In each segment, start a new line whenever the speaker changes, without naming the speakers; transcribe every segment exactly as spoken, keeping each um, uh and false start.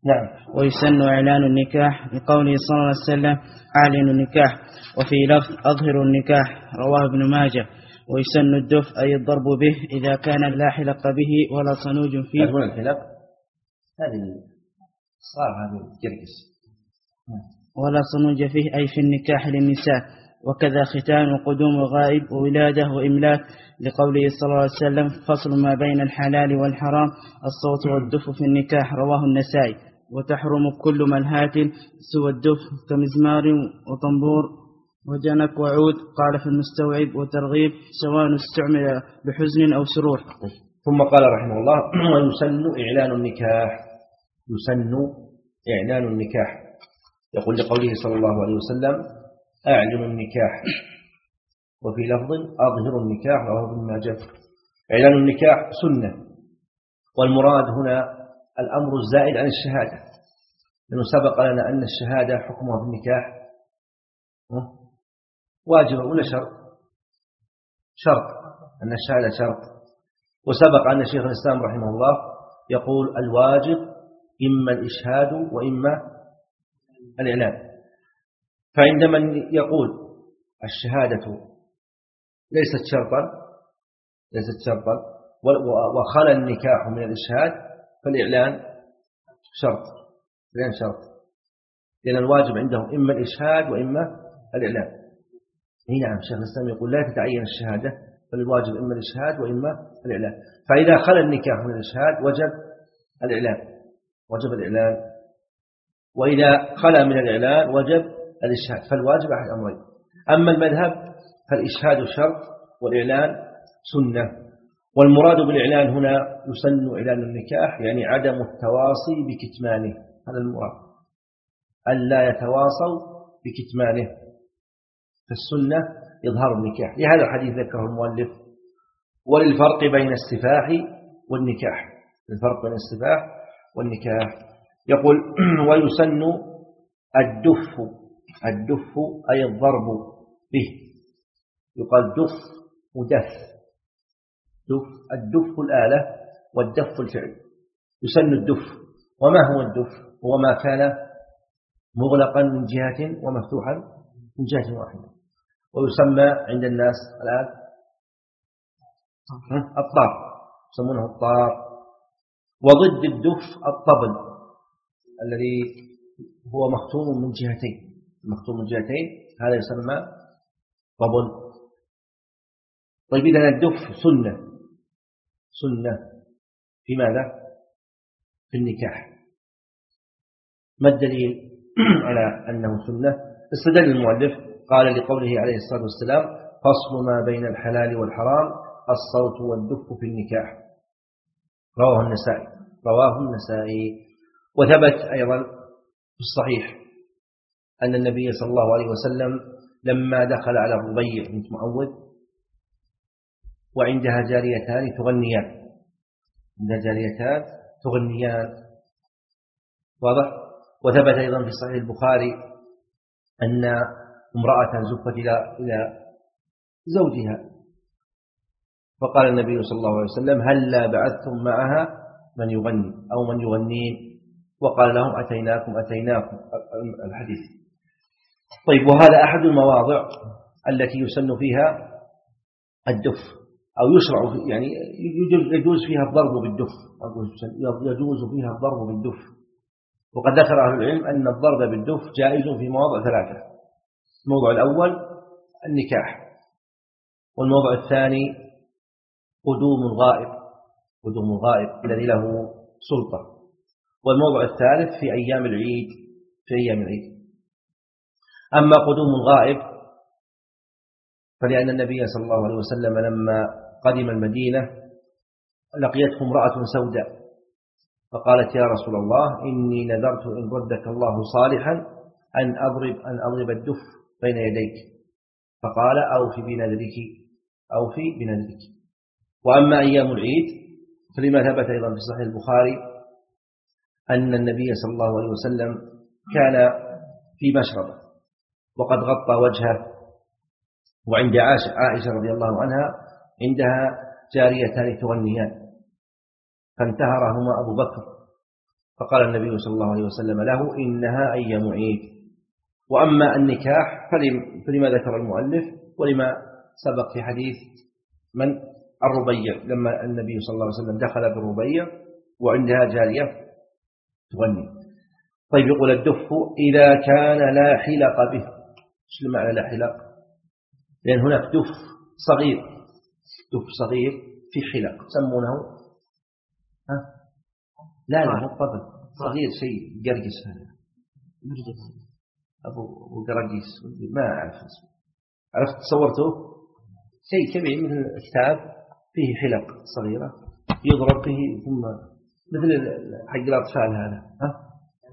نعم.
ويسن إعلان النكاح لقوله صلى الله عليه وسلم أعلن النكاح، وفي لفظ أظهر النكاح رواه ابن ماجه. ويسن الدف أي الضرب به إذا كان لا حلق به ولا صنوج فيه.
هذا الحلق هذه صار هذا الجرجس
ولا صنوج فيه أي في النكاح للنساء. وكذا ختان وقدوم الغائب وولادة وإملاك لقوله صلى الله عليه وسلم فصل ما بين الحلال والحرام الصوت والدف في النكاح رواه النسائي. وتحرم كل ملهات سوى الدف كمزمار وطنبور وجنك وعود. قال في المستوعب وترغيب سواء استعمل بحزن أو سرور.
ثم قال رحمه الله ويسن إعلان النكاح. يسن إعلان النكاح يقول لقوله صلى الله عليه وسلم أعلن النكاح، وفي لفظ أظهر النكاح رواه ابن ماجه. إعلان النكاح سنة، والمراد هنا الأمر الزائد عن الشهادة، لأنه سبق لنا أن الشهادة حكمها بالنكاح واجبة ولا شرط؟ شرط، أن الشهادة شرط. وسبق أن شيخ الإسلام رحمه الله يقول الواجب إما الإشهاد وإما الإعلان. فعندما يقول الشهادة ليست شرطا ليست شرطا وخلى النكاح من الإشهاد فالإعلان شرط الإعلان شرط لأن الواجب عندهم إما الإشهاد وإما الإعلان. نعم شيخ الإسلام يقول لا تتعين الشهادة فالواجب إما الإشهاد وإما الإعلان. فإذا خلى النكاح من الإشهاد وجب الإعلان وجب الإعلان وإذا خلى من الإعلان وجب الإشهاد. فالواجب أحد أمرين. أما المذهب فالإشهاد شرط والإعلان سنة. والمراد بالإعلان هنا يسن إعلان النكاح يعني عدم التواصي بكتمانه. هذا المراد ألا يتواصوا بكتمانه. فالسنة إظهار النكاح. لهذا الحديث ذكره المؤلف وللفرق بين السفاح والنكاح. الفرق بين السفاح والنكاح يقول ويسن الدف. الدف أي الضرب به. يقال دف ودف. دف الدف الآلة والدف الفعل. يسن الدف. وما هو الدف؟ هو ما كان مغلقا من جهة ومفتوحا من جهة واحدة. ويسمى عند الناس الآن الطار، يسمونه الطار. وضد الدف الطبل الذي هو مختوم من جهتين مختوم من جهتين هذا يسمى طبل. طيب إذن الدف سنة سنة في ماذا؟ في النكاح. ما الدليل على أنه سنة؟ استدل المؤلف قال لقوله عليه الصلاة والسلام فصل ما بين الحلال والحرام الصوت والدف في النكاح رواه النسائي رواه النسائي. وثبت أيضا في الصحيح أن النبي صلى الله عليه وسلم لما دخل على الربيع بنت معوذ وعندها جاريتان تغنيان عندها جاريتان تغنيان واضح. وثبت أيضا في صحيح البخاري أن امرأة زفت إلى إلى زوجها فقال النبي صلى الله عليه وسلم هل لا بعثتم معها من يغني أو من يغنين؟ وقال لهم أتيناكم أتيناكم الحديث. طيب وهذا أحد المواضع التي يسن فيها الدف أو يشرع يعني يجوز فيها الضرب بالدف يجوز فيها الضرب بالدف. وقد ذكر أهل العلم أن الضرب بالدف جائز في مواضع ثلاثة. الموضوع الأول النكاح، والموضوع الثاني قدوم الغائب قدوم الغائب الذي له سلطة، والموضوع الثالث في أيام العيد في أيام العيد. أما قدوم الغائب فلأن النبي صلى الله عليه وسلم لما قدم المدينة لقيته امرأة سوداء فقالت يا رسول الله إني نذرت إن ردك الله صالحا أن أضرب أن أضرب الدف بين يديك. فقال أوفي بنذرك أوفي بنذرك. وأما أيام العيد فلما ثبت أيضا في صحيح البخاري أن النبي صلى الله عليه وسلم كان في مشربة وقد غطى وجهه، وعند عائشة رضي الله عنها عندها جاريتان تغنيان فانتهرهما أبو بكر فقال النبي صلى الله عليه وسلم له إنها أيام عيد. وأما النكاح فلما ذكر المؤلف ولما سبق في حديث من الربيع لما النبي صلى الله عليه وسلم دخل بالربيع وعندها جارية تغني. طيب يقول الدف إذا كان لا حلق به. ايش المعنى لا حلق؟ لأن هناك دف صغير، دف صغير في حلق يسمونه ها؟ لا لا مو طبل صغير شيء قرقس هذا أبو أبو قرقيس ما أعرف اسمه. عرفت تصورته شيء كبير مثل كتاب فيه حلق صغيرة يضرب به ثم مثل حق الأطفال هذا ها؟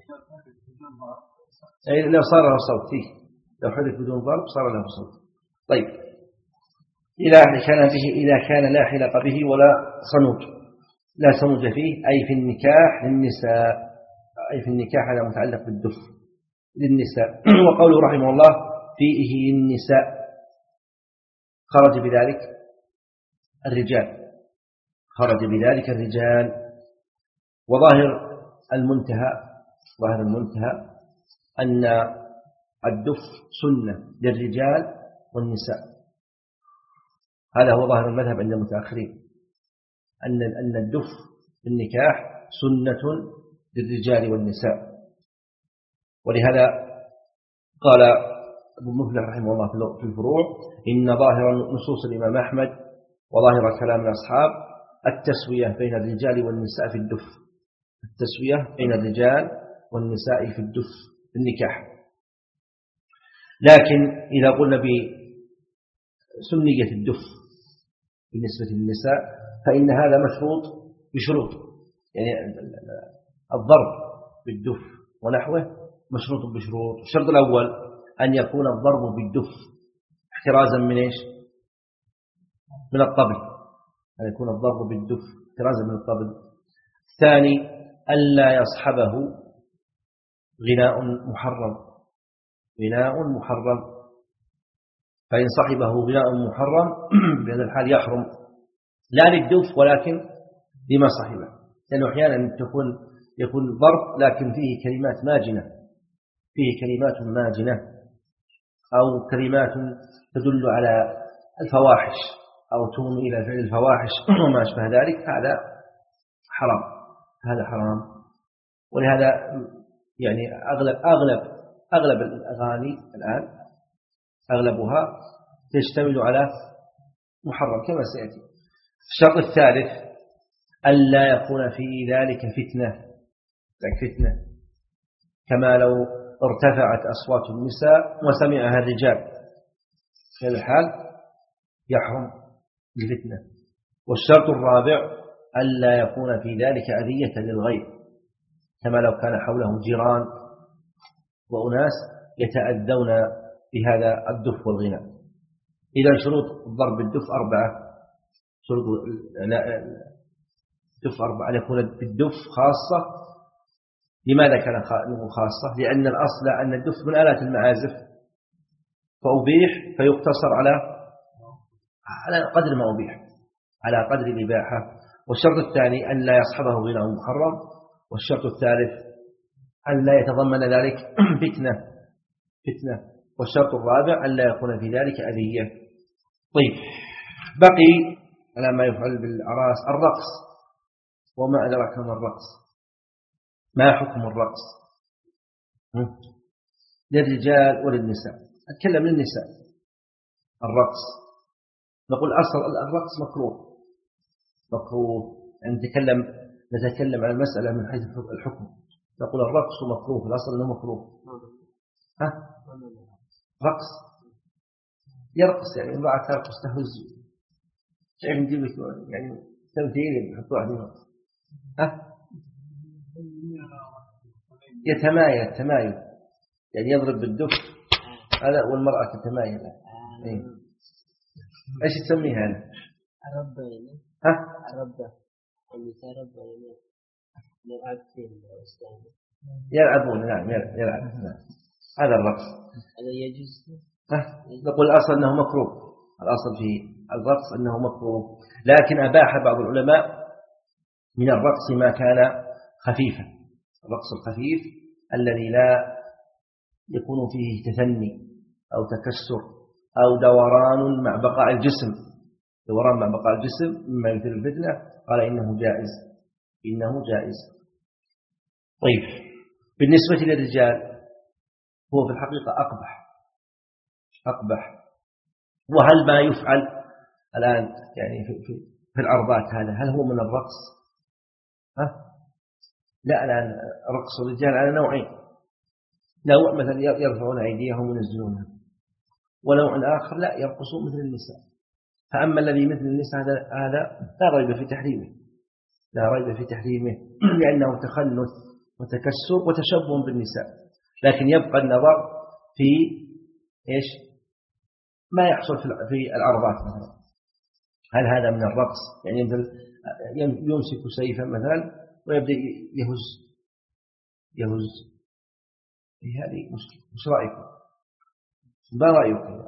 أي لو صار له صوت فيه لو حدث بدون ضرب صار له صوت. طيب إذا كان به إذا كان لا حلق به ولا صنوج، لا صنوج فيه أي في النكاح للنساء، أي في النكاح هذا متعلق بالدف للنساء. وقوله رحمه الله فيه النساء خرج بذلك الرجال، خرج بذلك الرجال. وظاهر المنتهى ظاهر المنتهى أن الدف سنة للرجال والنساء، هذا هو ظاهر المذهب عند المتأخرين أن أن الدف في النكاح سنة للرجال والنساء. ولهذا قال ابو مفلح رحمه الله في الفروع إن ظاهر نصوص الإمام أحمد وظاهر كلام الأصحاب التسوية بين الرجال والنساء في الدف، التسوية بين الرجال والنساء في الدف في النكاح. لكن إذا قلنا بسنية الدف بالنسبة للنساء فإن هذا مشروط بشروط، يعني الضرب بالدف ونحوه مشروط بشروط. الشرط الأول أن يكون الضرب بالدف احترازا من إيش؟ من الطبل، أن يكون الضرب بالدف احترازا من الطبل. الثاني ألا يصحبه غناء محرم، غناء محرم، فإن صحبه غناء محرم بهذا الحال يحرم لا للدف ولكن لما صحبه، لأنه أحيانا تكون يكون ضرب لكن فيه كلمات ماجنة، فيه كلمات ماجنة أو كلمات تدل على الفواحش أو تومي إلى فعل الفواحش وما أشبه ذلك، هذا حرام، هذا حرام. ولهذا يعني أغلب أغلب أغلب الأغاني الآن أغلبها تشتمل على محرم كما سيأتي. الشرط الثالث ألا يكون في ذلك فتنة، فتنة كما لو ارتفعت أصوات النساء وسمعها الرجال، في هذا الحال يحرم الفتنة. والشرط الرابع ألا يكون في ذلك أذية للغير، كما لو كان حوله جيران وأناس يتأذون بهذا الدف والغناء. إذا شروط الضرب بالدف أربعة، شروط الدف أربعة، أن يكون بالدف خاصة. لماذا كان خاصة؟ لأن الأصل أن الدف من آلات المعازف فأبيح فيقتصر على على قدر ما أبيح، على قدر الإباحة. والشرط الثاني أن لا يصحبه غناء محرم. والشرط الثالث أن لا يتضمن ذلك فتنة فتنة والشرط الرابع أن لا يكون في ذلك أذية. طيب بقي على ما يفعل بالأعراس الرقص. وما أدراك ما الرقص؟ ما حكم الرقص للرجال وللنساء؟ أتكلم للنساء. الرقص نقول أصل الرقص مكروه، مكروه يعني نتكلم نتكلم عن المسألة من حيث الحكم، نقول الرقص مكروه، الأصل أنه مكروه. ها؟ رقص يرقص يعني امرأة ترقص تهز، شايف نجيب لك يعني تمثيل يحطوه عليه. ها؟ يتمايل تمايل يعني يضرب بالدف هذا والمرأة تتمايل. إيه؟ ايش تسميه هذا؟
ربة يعني.
ها؟
ربة النساء ربة يعني يلعب في الإسلام.
يلعبون نعم يلعب نعم. هذا الرقص
هذا يجوز.
ها؟ نقول الأصل أنه مكروه، الأصل في الرقص أنه مكروه، لكن أباح بعض العلماء من الرقص ما كان خفيفا الرقص الخفيف الذي لا يكون فيه تثني أو تكسر أو دوران مع بقاء الجسم، دوران مع بقاء الجسم مما يثير الفتنة، قال إنه جائز، إنه جائز. طيب، بالنسبة للرجال هو في الحقيقة أقبح أقبح. وهل ما يفعل الآن يعني في, في, في العرضات هذا هل هو من الرقص؟ ها؟ لا، الآن رقص الرجال على نوعين، نوع مثلا يرفعون أيديهم وينزلونها، ونوع آخر لا، يرقصون مثل النساء. فأما الذي مثل النساء هذا هذا لا ريب في تحريمه، لا ريب في تحريمه لأنه تخنث وتكسر وتشبه بالنساء. لكن يبقى النظر في إيش ما يحصل في العرضات مثلا، هل هذا من الرقص؟ يعني مثل يمسك سيفا مثلا ويبدأ يهز يهز هذه مشكلة. مش رأيكم؟ ما رأيكم؟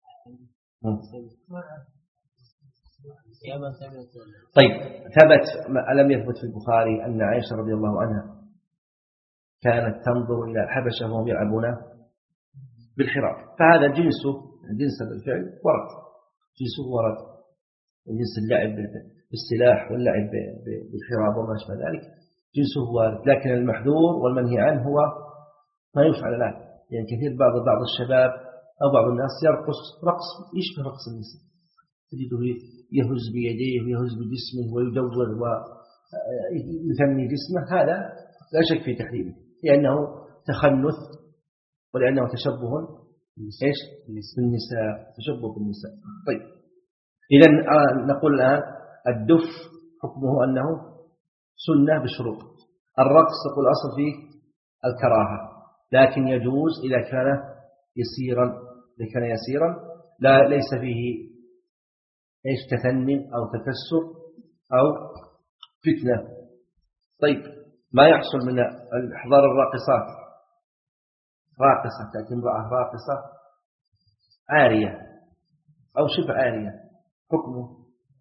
طيب، ثبت ألم يثبت في البخاري أن عائشة رضي الله عنها كانت تنظر إلى الحبشة وهم يلعبون بالحراب، فهذا جنسه جنس الفعل ورد، جنسه ورد، جنس اللعب بالسلاح واللعب بالحراب وما شابه ذلك جنسه وارد. لكن المحذور والمنهي عنه هو ما يفعل الآن، يعني كثير بعض بعض الشباب أو بعض الناس يرقص رقص يشبه رقص النساء، تجده يهز بيديه ويهز بجسمه ويدور ويثني جسمه، هذا لا شك في تحريمه لأنه تخنث ولأنه تشبه إيش بالنساء، تشبه بالنساء. طيب، إذن نقول الآن الدف حكمه أنه سنة بشروط. الرقص تقول أصل فيه الكراهة، لكن يجوز إذا كان يسيرا، إذا كان يسيرا لا ليس فيه إيش تثني أو تكسر أو فتنة. طيب، ما يحصل من إحضار الراقصات، راقصة تأتي امرأة راقصة عارية أو شبه عارية، حكمه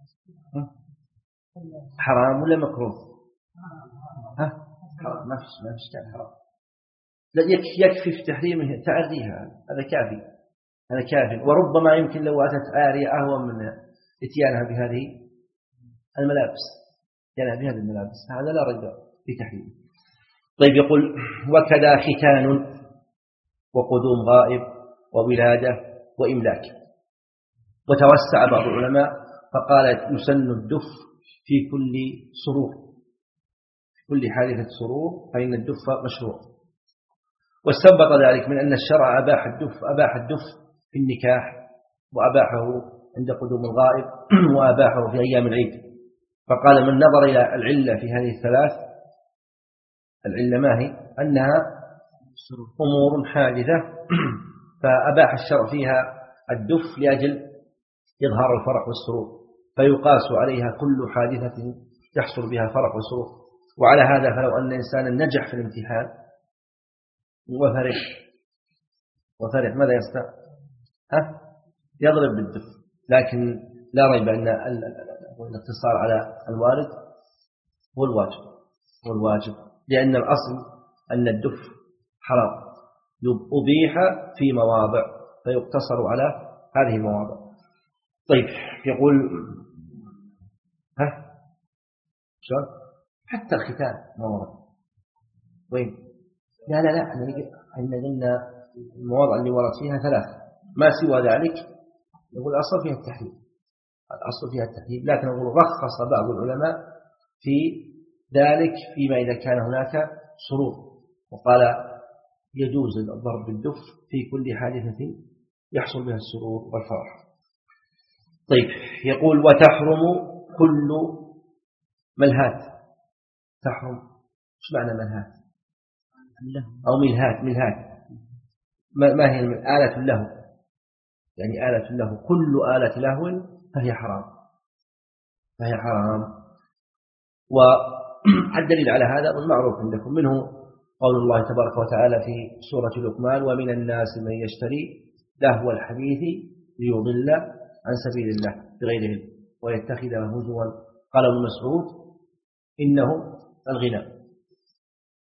حرام ولا مكروه؟ ها؟ حرام، ما فيش ما فيش كان حرام. لا، يكفي في تحريمه تعريها، هذا كافي، هذا كافي. وربما يمكن لو أتت عارية أهون من اتيانها بهذه الملابس، اتيانها بهذه الملابس، هذا لا ريب في تحريمه. طيب، يقول وكذا ختان وقدوم غائب وولادة وإملاك. وتوسع بعض العلماء فقال يسن الدف في كل سرور، في كل حادثة سرور فإن الدف مشروع. واستنبط ذلك من أن الشرع أباح الدف أباح الدف في النكاح، وأباحه عند قدوم الغائب، وأباحه في أيام العيد. فقال من نظر إلى العلة في هذه الثلاث، العلة ما هي؟ أنها أمور حادثة فأباح الشرع فيها الدف لأجل إظهار الفرح والسرور، فيقاس عليها كل حادثة يحصل بها فرح وسرور. وعلى هذا فلو أن إنسانا نجح في الامتحان وفرح وفرح ماذا يصنع؟ ها؟ يضرب بالدف. لكن لا ريب أن الاقتصار على الوارد هو الواجب، هو الواجب، لأن الأصل أن الدف حرام أبيح في مواضع فيقتصر على هذه المواضع. طيب، يقول ها شو حتى الختان ما ورد وين؟ لا لا لا احنا قلنا المواضع اللي ورد فيها ثلاث، ما سوى ذلك نقول الأصل فيها التحريم، الأصل فيها التحريم. لكن نقول رخص بعض العلماء في ذلك فيما إذا كان هناك سرور، وقال يجوز الضرب بالدف في كل حادثة يحصل بها السرور والفرح. طيب، يقول وتحرم كل ملهات. تحرم ايش معنى ملهات أو ملهات؟ ملهات ما هي؟ آلة اللهو، يعني آلة اللهو، كل آلة لهو فهي حرام، فهي حرام. والدليل على هذا المعروف عندكم، منه قول الله تبارك وتعالى في سورة لقمان ومن الناس من يشتري لهو الحديث ليضل عن سبيل الله بغير علم ويتخذها هزوا. قال ابن مسعود إنه الغنى.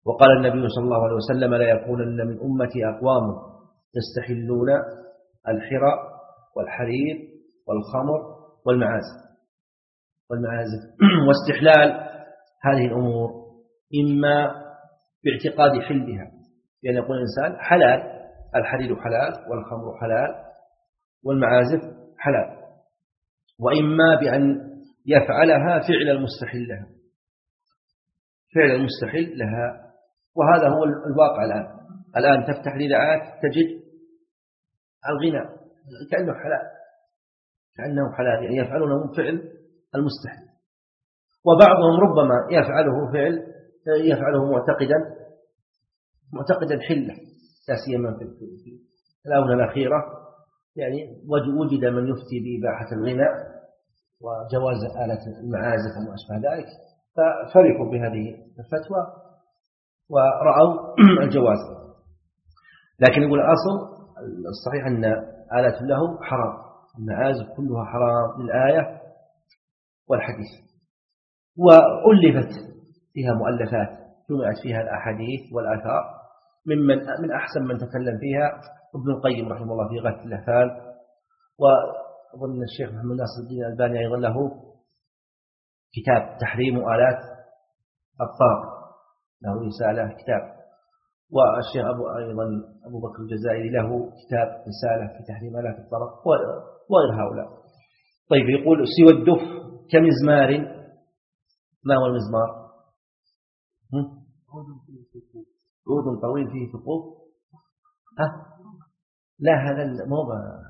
وقال النبي صلى الله عليه وسلم لا يكونن من أمتي أقوام يستحلون الحرى والحرير والخمر والمعازف والمعازف واستحلال هذه الأمور إما باعتقاد حلها، يعني يقول الإنسان حلال، الحرير حلال والخمر حلال والمعازف حلال، وإما بأن يفعلها فعل المستحل لها، فعل المستحل لها. وهذا هو الواقع الآن. الآن تفتح الإذاعات تجد الغناء كأنه حلال، كأنه حلال، يعني يفعلونه فعل المستحل. وبعضهم ربما يفعله فعل يفعله معتقدا معتقدا حله، لا سيما في الآونة الأخيرة يعني وجد من يفتي بإباحة الغناء وجواز آلة المعازف وما أشبه ذلك، ففرحوا بهذه الفتوى ورأوا الجواز. لكن يقول الأصل الصحيح أن آلة له حرام، المعازف كلها حرام للآية والحديث. وألفت فيها مؤلفات جمعت فيها الأحاديث والآثار، ممن من أحسن من تكلم فيها ابن القيم رحمه الله في غاية الأحفال، وأظن الشيخ محمد ناصر الدين الألباني أيضا له كتاب تحريم آلات الطرب، له رسالة كتاب، والشيخ أبو أيضا أبو بكر الجزائري له كتاب رسالة في تحريم آلات الطرب وغير هؤلاء. طيب يقول سوى الدف كمزمار، ما هو المزمار؟ عود طويل فيه ثقوب. ها لا هذا مو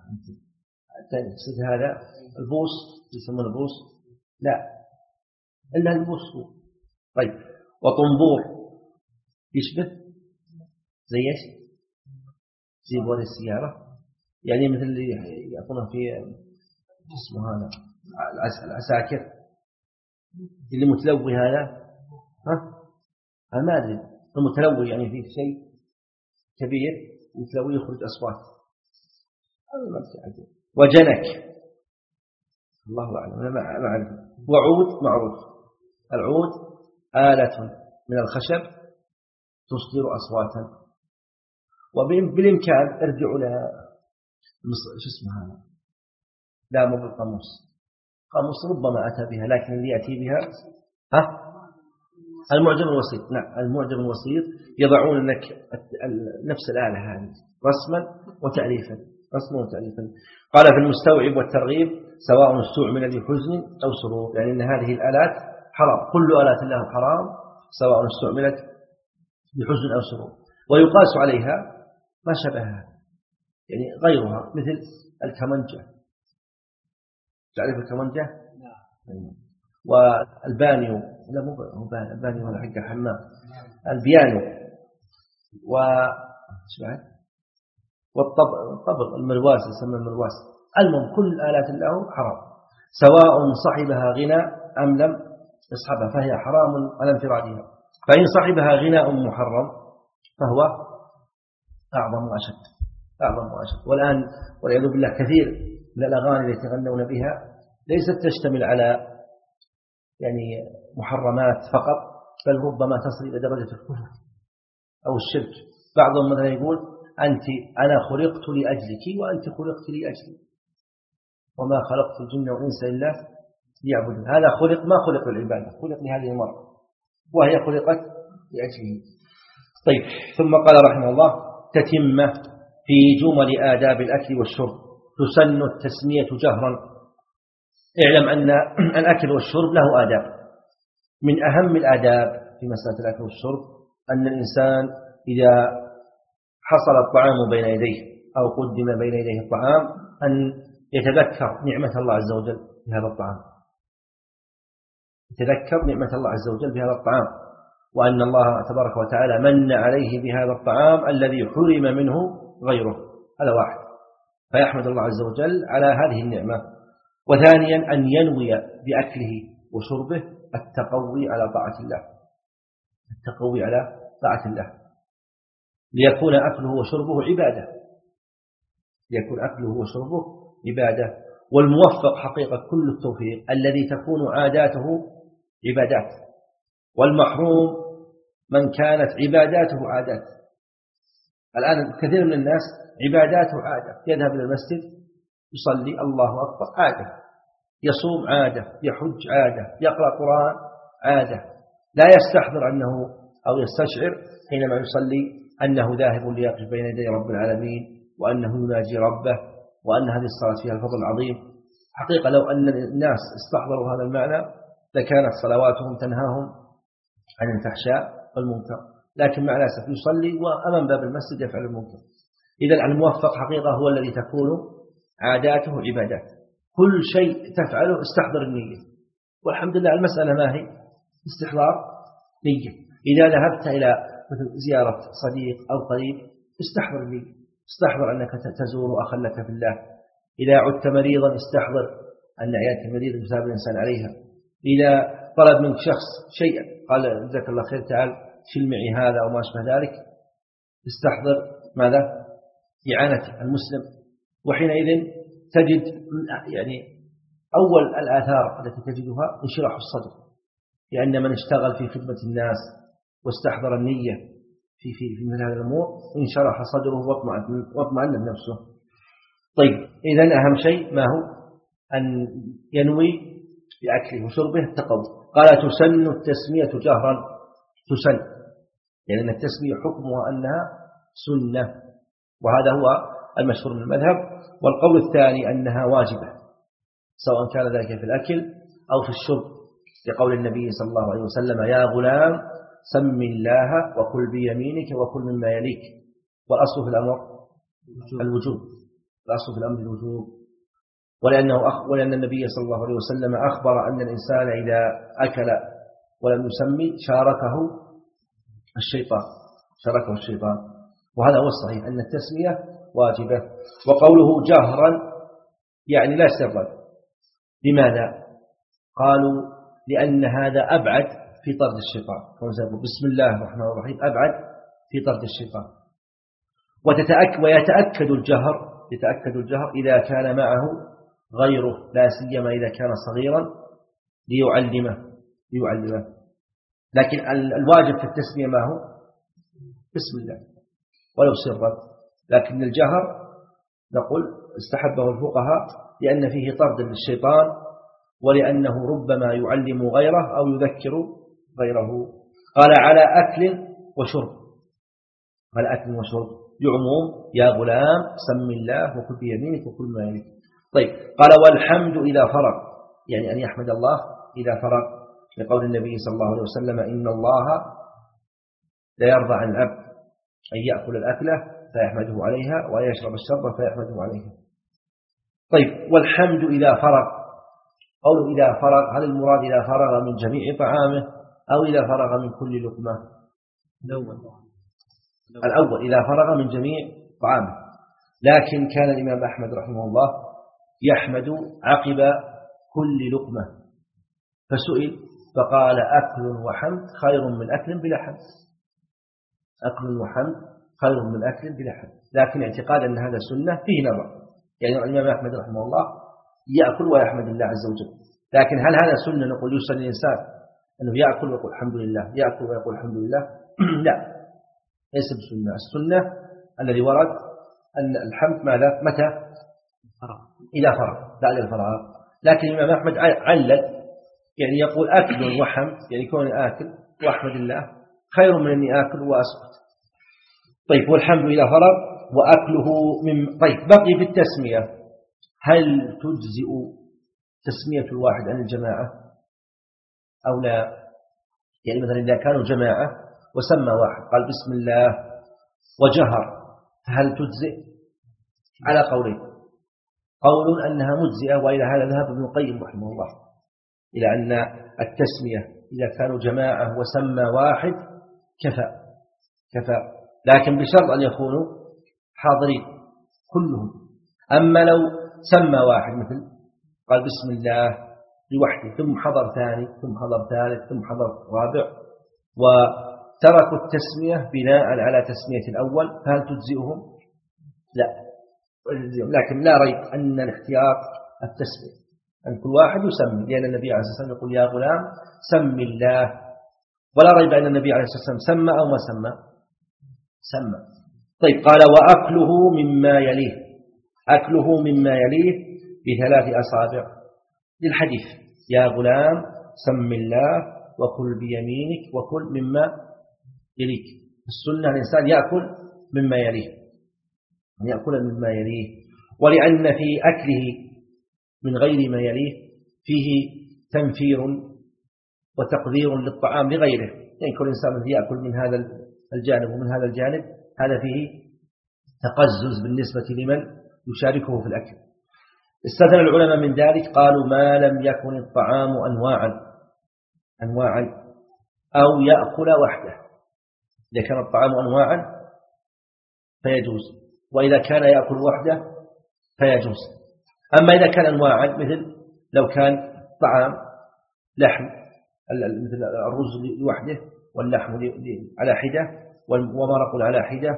هذا البوس يسمونه البوس، لا إلا البوس. طيب وطنبور يشبه زي ايش؟ زي بول السيارة، يعني مثل اللي يعطونه في اسمه هذا العساكر اللي متلوي هذا. ها أنا ما أدري المتلوي يعني فيه شيء كبير متلوي يخرج أصوات. وجنك الله أعلم أنا ما أعرف. وعود معروف، العود آلة من الخشب تصدر أصواتا، وبالإمكان ارجعوا لها شو اسمه هذا، لا مو بالقاموس، قاموس ربما أتى بها، لكن اللي يأتي بها ها المعجم الوسيط. نعم المعجم الوسيط يضعون لك نفس الآلة هذه رسما وتأليفا، رسما وتأليفا. قال في المستوعب والترغيب سواء استعمل لحزن أو سرور، يعني أن هذه الآلات حرام، كل آلات الله حرام سواء استعملت لحزن أو سرور. ويقاس عليها ما شبهها، يعني غيرها مثل الكمنجة، تعرف الكمنجة؟ نعم. والبانيو، لا مو البانيو ولا حق الحمام، البيانو، و والطبق المرواس يسمى المرواس. المهم كل آلات الله حرام سواء صحبها غنى أم لم يصحبها، فهي حرام على انفرادها. فإن صحبها غناء محرم فهو أعظم وأشد، أعظم وأشد. والآن والعياذ بالله كثير من الأغاني التي يتغنون بها ليست تشتمل على يعني محرمات فقط، بل ربما تصل إلى درجة الكفر أو الشرك. بعضهم مثلا يقول أنت أنا خلقت لأجلك وأنت خلقت لأجلي وما خلقت الجن والإنس إلا ليعبدون. هذا خلق ما خلق للعبادة، خلق لهذه المرة وهي خلقت لأجله. طيب ثم قال رحمه الله تتمة في جمل آداب الأكل والشرب تسن التسمية جهرا. اعلم أن الأكل والشرب له آداب، من أهم الآداب في مسألة الأكل والشرب أن الإنسان إذا حصل الطعام بين يديه أو قدم بين يديه الطعام أن يتذكر نعمة الله عز وجل بهذا الطعام، يتذكر نعمة الله عز وجل بهذا الطعام، وأن الله تبارك وتعالى من عليه بهذا الطعام الذي حرم منه غيره. هذا واحد، فيحمد الله عز وجل على هذه النعمة. وثانيا أن ينوي بأكله وشربه التقوي على طاعة الله، التقوي على طاعة الله، ليكون أكله وشربه عبادة، ليكون أكله وشربه عبادة. والموفق حقيقة كل التوفيق الذي تكون عاداته عبادات، والمحروم من كانت عباداته عادات. الآن كثير من الناس عباداته عادة، يذهب إلى المسجد يصلي الله أكبر عادة، يصوم عادة، يحج عادة، يقرأ قرآن عادة، لا يستحضر أنه أو يستشعر حينما يصلي أنه ذاهب ليقف بين يدي رب العالمين، وأنه يناجي ربه، وأن هذه الصلاة فيها الفضل العظيم. حقيقة لو أن الناس استحضروا هذا المعنى لكانت صلواتهم تنهاهم عن الفحشاء والمنكر، لكن مع الأسف يصلي وأمام باب المسجد يفعل المنكر. إذن الموفق حقيقة هو الذي تكون عاداته عبادات، كل شيء تفعله استحضر النية، والحمد لله المسألة ما هي استحضار نية. إذا ذهبت إلى مثل زيارة صديق أو قريب استحضر النية، استحضر أنك تزور أخا لك في الله. إذا عدت مريضا استحضر أن عيادة المريض يثاب الإنسان عليها. إذا طلب منك شخص شيئا قال جزاك الله خير تعال شيل معي هذا أو ما أشبه ذلك، استحضر ماذا؟ إعانة المسلم. وحينئذ تجد يعني أول الآثار التي تجدها انشراح الصدر، لأن من اشتغل في خدمة الناس واستحضر النية في في في مثل هذه الأمور انشرح صدره واطمأن بنفسه. طيب إذن أهم شيء ما هو؟ أن ينوي بأكله وشربه التقوى. قال تسن التسمية جهرا، تسن يعني أن التسمية حكمها أنها سنة، وهذا هو المشهور من المذهب. والقول الثاني أنها واجبة سواء كان ذلك في الأكل أو في الشرب، لقول النبي صلى الله عليه وسلم يا غلام سم الله وكل بيمينك وكل مما يليك. والأصل في الأمر الوجوب، الأصل في الأمر الوجوب، ولأنه أخ... ولأن النبي صلى الله عليه وسلم أخبر أن الإنسان إذا أكل ولم يسمي شاركه الشيطان، شاركه الشيطان. وهذا هو الصحيح أن التسمية واجبة. وقوله جهرا يعني لا سرا. لماذا؟ قالوا لأن هذا أبعد في طرد الشيطان، بسم الله الرحمن الرحيم أبعد في طرد الشيطان. وتتأكد ويتأكد الجهر، يتأكد الجهر إذا كان معه غيره، لا سيما إذا كان صغيرا ليعلمه ليعلمه لكن الواجب في التسمية ما هو؟ بسم الله ولو سرا. لكن الجهر نقول استحبه الفقهاء لأن فيه طرد للشيطان، ولأنه ربما يعلم غيره أو يذكر غيره. قال على أكل وشرب، على أكل وشرب بعموم يا غلام سم الله وكل بيمينك وكل ما يليك. طيب قال والحمد إذا فرغ، يعني أن يحمد الله إذا فرغ، لقول النبي صلى الله عليه وسلم إن الله لا يرضى عن العبد أن يأكل الأكلة فيحمده عليها ويشرب الشرب فيحمده عليها. طيب والحمد إذا فرغ، قوله إذا فرغ هل المراد إذا فرغ من جميع طعامه أو إذا فرغ من كل لقمة؟ الأول الأول إذا فرغ من جميع طعامه. لكن كان الإمام أحمد رحمه الله يحمد عقب كل لقمة، فسئل فقال أكل وحمد خير من أكل بلا حمد، أكل وحمد خير من أكل بلا حمد. لكن اعتقاد أن هذا سنة فيه نظر، يعني الإمام أحمد رحمه الله يأكل ويحمد الله عز وجل، لكن هل هذا سنة نقول يسن الإنسان أنه يأكل ويقول الحمد لله، يأكل ويقول الحمد لله؟ لا، ليس بسنة. السنة الذي ورد أن الحمد ماذا؟ متى؟ إذا فرغ، بعد الفراغ. لكن الإمام أحمد علل، يعني يقول أكل وحمد، يعني كون آكل وأحمد الله خير من أني آكل وأسكت. طيب والحمد إذا فرغ وأكله من. طيب بقي في التسمية، هل تجزئ تسمية الواحد عن الجماعة أو لا؟ يعني مثلا إذا كانوا جماعة وسمى واحد قال بسم الله وجهر، هل تجزئ؟ على قولين، قول أنها مجزئة، وإلى هذا ذهب ابن القيم رحمه الله إلى أن التسمية إذا كانوا جماعة وسمى واحد كفى كفى لكن بشرط أن يكونوا حاضرين كلهم. أما لو سمى واحد مثل قال بسم الله لوحده ثم حضر ثاني ثم حضر ثالث ثم حضر رابع وتركوا التسمية بناء على تسمية الأول، فهل تجزئهم؟ لا، لكن لا ريب أن الاختيار التسمية، أن كل واحد يسمي، لأن النبي عليه الصلاة والسلام يقول يا غلام سم الله ولا ريب أن النبي عليه الصلاة والسلام سمى أو ما سمى سمى. طيب قال وأكله مما يليه، أكله مما يليه بثلاث أصابع للحديث يا غلام سم الله وكل بيمينك وكل مما يليك. السنة الإنسان يأكل مما يليه، يأكل مما يليه، ولأن في أكله من غير ما يليه فيه تنفير وتقدير للطعام لغيره، يعني كل إنسان يأكل من هذا الجانب ومن هذا الجانب، هذا فيه تقزز بالنسبة لمن يشاركه في الأكل. استثنى العلماء من ذلك قالوا ما لم يكن الطعام أنواعا أنواعا أو يأكل وحده. إذا كان الطعام أنواعا فيجوز، وإذا كان يأكل وحده فيجوز. أما إذا كان أنواعا مثل لو كان طعام لحم مثل الرز لوحده واللحم على حدة ومرق على حدة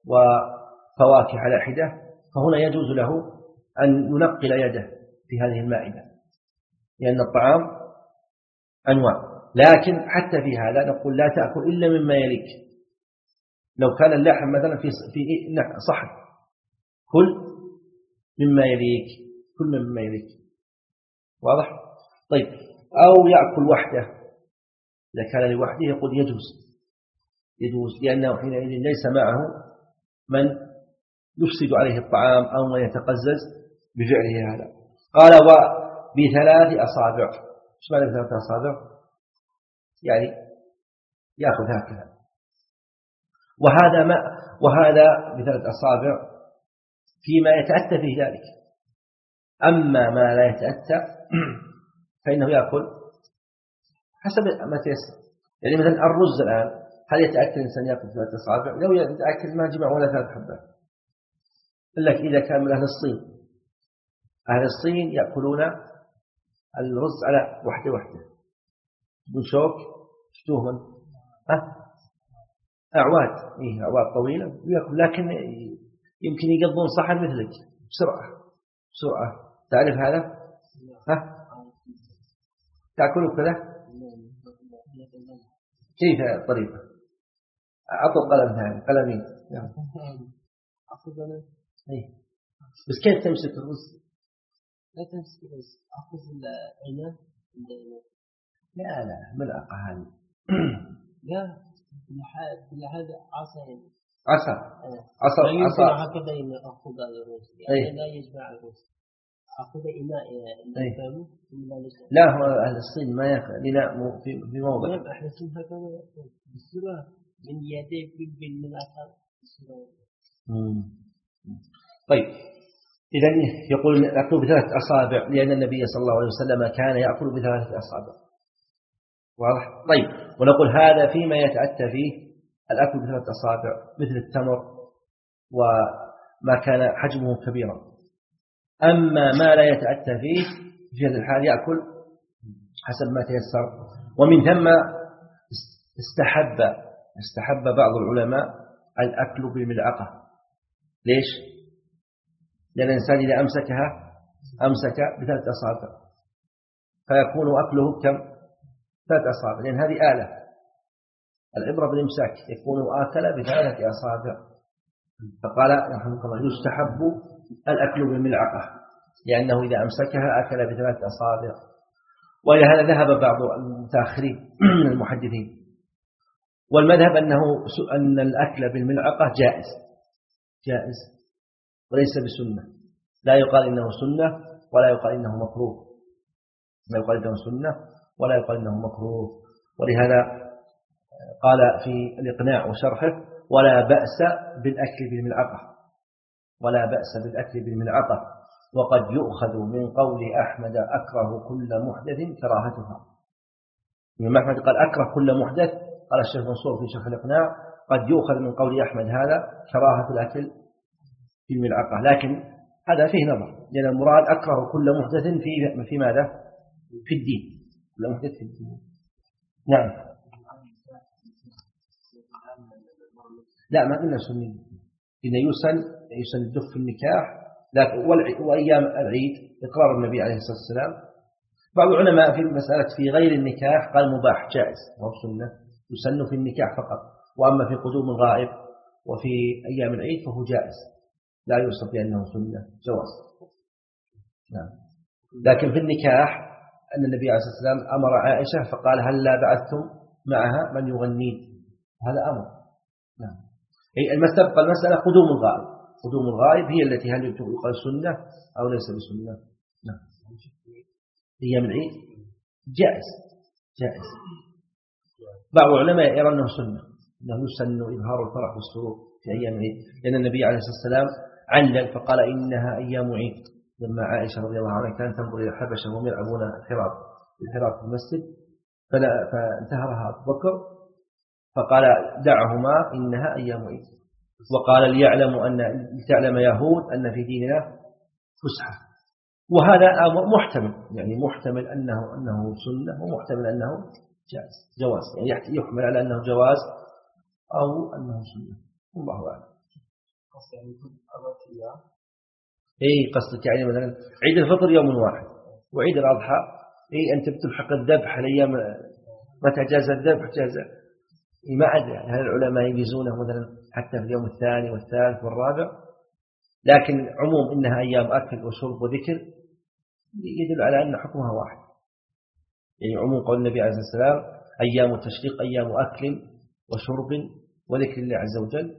وفواكه على حدة، فهنا يجوز له أن ينقل يده في هذه المائدة، لأن الطعام أنواع. لكن حتى في هذا نقول لا تأكل إلا مما يليك. لو كان اللحم مثلا في في صحن، كل مما يليك، كل مما يليك. واضح؟ طيب أو يأكل وحده، إذا كان لوحده يقول يجوز يجوز لأنه حينئذ ليس معه من يفسد عليه الطعام أو من يتقزز بفعله هذا. قال وبثلاث أصابع. ايش معنى بثلاث أصابع؟ يعني يأخذ هكذا، وهذا ما وهذا بثلاث أصابع فيما يتأتى فيه ذلك. أما ما لا يتأتى فإنه يأكل حسب ما تيسر. يعني مثلا الرز الآن هل يتأتى الإنسان يأكل ثلاث أصابع؟ لو يتأكد ما جمع ولا ثلاث حبات. لك إذا كان من أهل الصين، أهل الصين يأكلون الرز على وحده وحده بشوك شتوه من أه؟ أعواد، إيه أعواد طويلة ويأكل، لكن يمكن يقضون صحن مثلك بسرعة بسرعة. تعرف هذا؟ ها؟ تأكله كذا؟ كيف الطريقة؟ أعطوا قلم ثاني قلمين يعني.
أخذ أنا
إيه بس كيف تمسك الرز؟
لا تمسك الرز، أخذ العنب.
لا لا ملعقة هذه.
لا بالهذا عصا
عصا عصا
لا يمكن
عصا
هكذا إن أخذ الرز يعني لا يجمع الرز. أخذ إناء إناء
لا هو أهل الصين ما يأخذ إناء في في موضع.
نعم أهل الصين هكذا بسرعة من يديه بال من أخذ بسرعة.
طيب إذا يقول أكل بثلاث أصابع لأن النبي صلى الله عليه وسلم كان يأكل بثلاث أصابع. واضح؟ طيب ونقول هذا فيما يتأتى فيه الأكل بثلاث أصابع مثل التمر وما كان حجمه كبيرا. أما ما لا يتأتى فيه في هذا الحال يأكل حسب ما تيسر. ومن ثم استحب استحب بعض العلماء الأكل بالملعقة. ليش؟ لأن الإنسان إذا أمسكها أمسك بثلاث أصابع فيكون أكله كم؟ ثلاث أصابع، لأن هذه آلة. العبرة بالإمساك، يكون آكل بثلاثة أصابع. فقال رحمه الله يستحب الأكل بالملعقة لأنه إذا أمسكها أكل بثلاث أصابع. ولهذا ذهب بعض المتأخرين من المحدثين، والمذهب أنه أن الأكل بالملعقة جائز جائز وليس بسنة. لا يقال إنه سنة ولا يقال إنه مكروه، لا يقال إنه سنة ولا يقال إنه مكروه. ولهذا قال في الإقناع وشرحه ولا بأس بالأكل بالملعقة، ولا بأس بالأكل بالملعقة، وقد يؤخذ من قول أحمد أكره كل محدث كراهتها. من أحمد قال أكره كل محدث، قال الشيخ منصور في شرح الإقناع قد يؤخذ من قول أحمد هذا كراهة الأكل بالملعقة، لكن هذا فيه نظر، لأن المراد أكره كل محدث في في ماذا؟ في الدين، كل محدث في الدين. نعم. لا ما قلنا سنين، إن يسن يسن الدف في النكاح وأيام العيد إقرار النبي عليه الصلاة والسلام. بعض العلماء في مسألة في غير النكاح قال مباح جائز وهو سنة، يسن في النكاح فقط. وأما في قدوم الغائب وفي أيام العيد فهو جائز، لا يوصف بأنه سنة، جواز. نعم. لكن في النكاح أن النبي عليه الصلاة والسلام أمر عائشة فقال هل لا بعثتم معها من يغنين، هذا أمر. نعم. المسألة المسألة قدوم الغائب، قدوم الغائب هي التي هل يقال سنة أو ليس بسنة. نعم. أيام العيد جائز، جائز. بعض العلماء يرى أنه سنة، أنه يسن إظهار الفرح والسرور في أيام العيد، لأن النبي عليه الصلاة والسلام علل فقال إنها أيام عيد، لما عائشة رضي الله عنها كانت تنظر إلى الحبشة وهم يلعبون الحراب الحراب في المسجد فانتهرها أبو بكر فقال دعهما إنها أيام عيد، وقال ليعلموا أن لتعلم يهود أن في ديننا فسحة. وهذا أمر محتمل، يعني محتمل أنه أنه سنة ومحتمل أنه جائز، جواز، يعني يحمل على أنه جواز أو أنه سنة، الله أعلم. إيه قصدك يعني مثلا عيد الفطر يوم واحد وعيد الأضحى إيه أنت بتلحق الذبح الأيام متى جاز الذبح جاز، ما أدري هل العلماء يجيزونه مثلا حتى في اليوم الثاني والثالث والرابع، لكن عموم إنها أيام أكل وشرب وذكر يدل على أن حكمها واحد. يعني عموم قول النبي عليه الصلاة والسلام أيام التشريق أيام أكل وشرب وذكر الله عز وجل،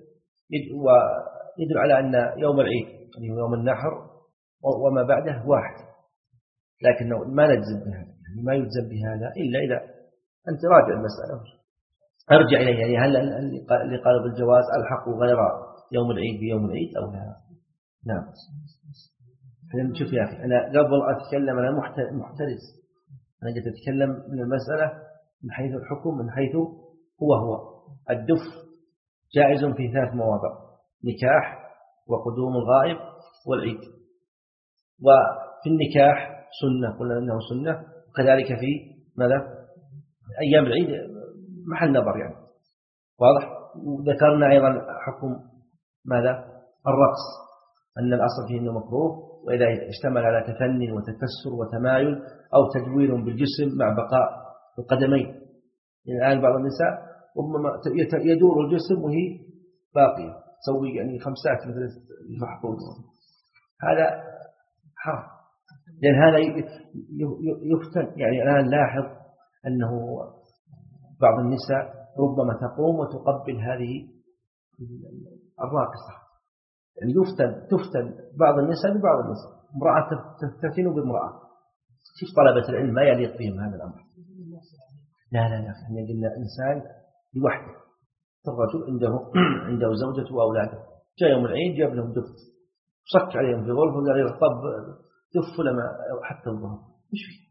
ويدل على أن يوم العيد يعني يوم النحر وما بعده واحد، لكنه ما نجزم بهذا، يعني ما يجزم بهذا إلا إذا أنت راجع المسألة أرجع إليه، يعني هل اللي قالوا بالجواز ألحقوا غير يوم العيد بيوم العيد أو لا؟ نعم. شوف يا أخي أنا قبل أتكلم أنا محترز، أنا جيت أتكلم من المسألة من حيث الحكم، من حيث هو هو الدف جائز في ثلاث مواضع: نكاح وقدوم الغائب والعيد. وفي النكاح سنة، قلنا أنه سنة، وكذلك في ماذا أيام العيد محل نظر يعني واضح. وذكرنا أيضا حكم ماذا الرقص، أن الأصل فيه أنه مكروه، وإذا اشتمل على تثني وتكسر وتمايل أو تدوير بالجسم مع بقاء القدمين. يعني الآن بعض النساء ربما يدور الجسم وهي باقية تسوي يعني خمسات مثل المحفوظ، هذا حرام، لأن هذا يفتن. يعني الآن لاحظ أنه بعض النساء ربما تقوم وتقبل هذه الراقصة، يعني يفتن تفتن بعض النساء ببعض النساء، امرأة تفتن بامرأة. كيف طلبة العلم ما يليق بهم هذا الأمر؟ لا لا لا، احنا قلنا إنسان لوحده، الرجل عنده عنده زوجته وأولاده، جاء يوم العيد جاب لهم دف، صك عليهم في غرفة وقال له طب دف لما حتى الظهر، ايش فيه؟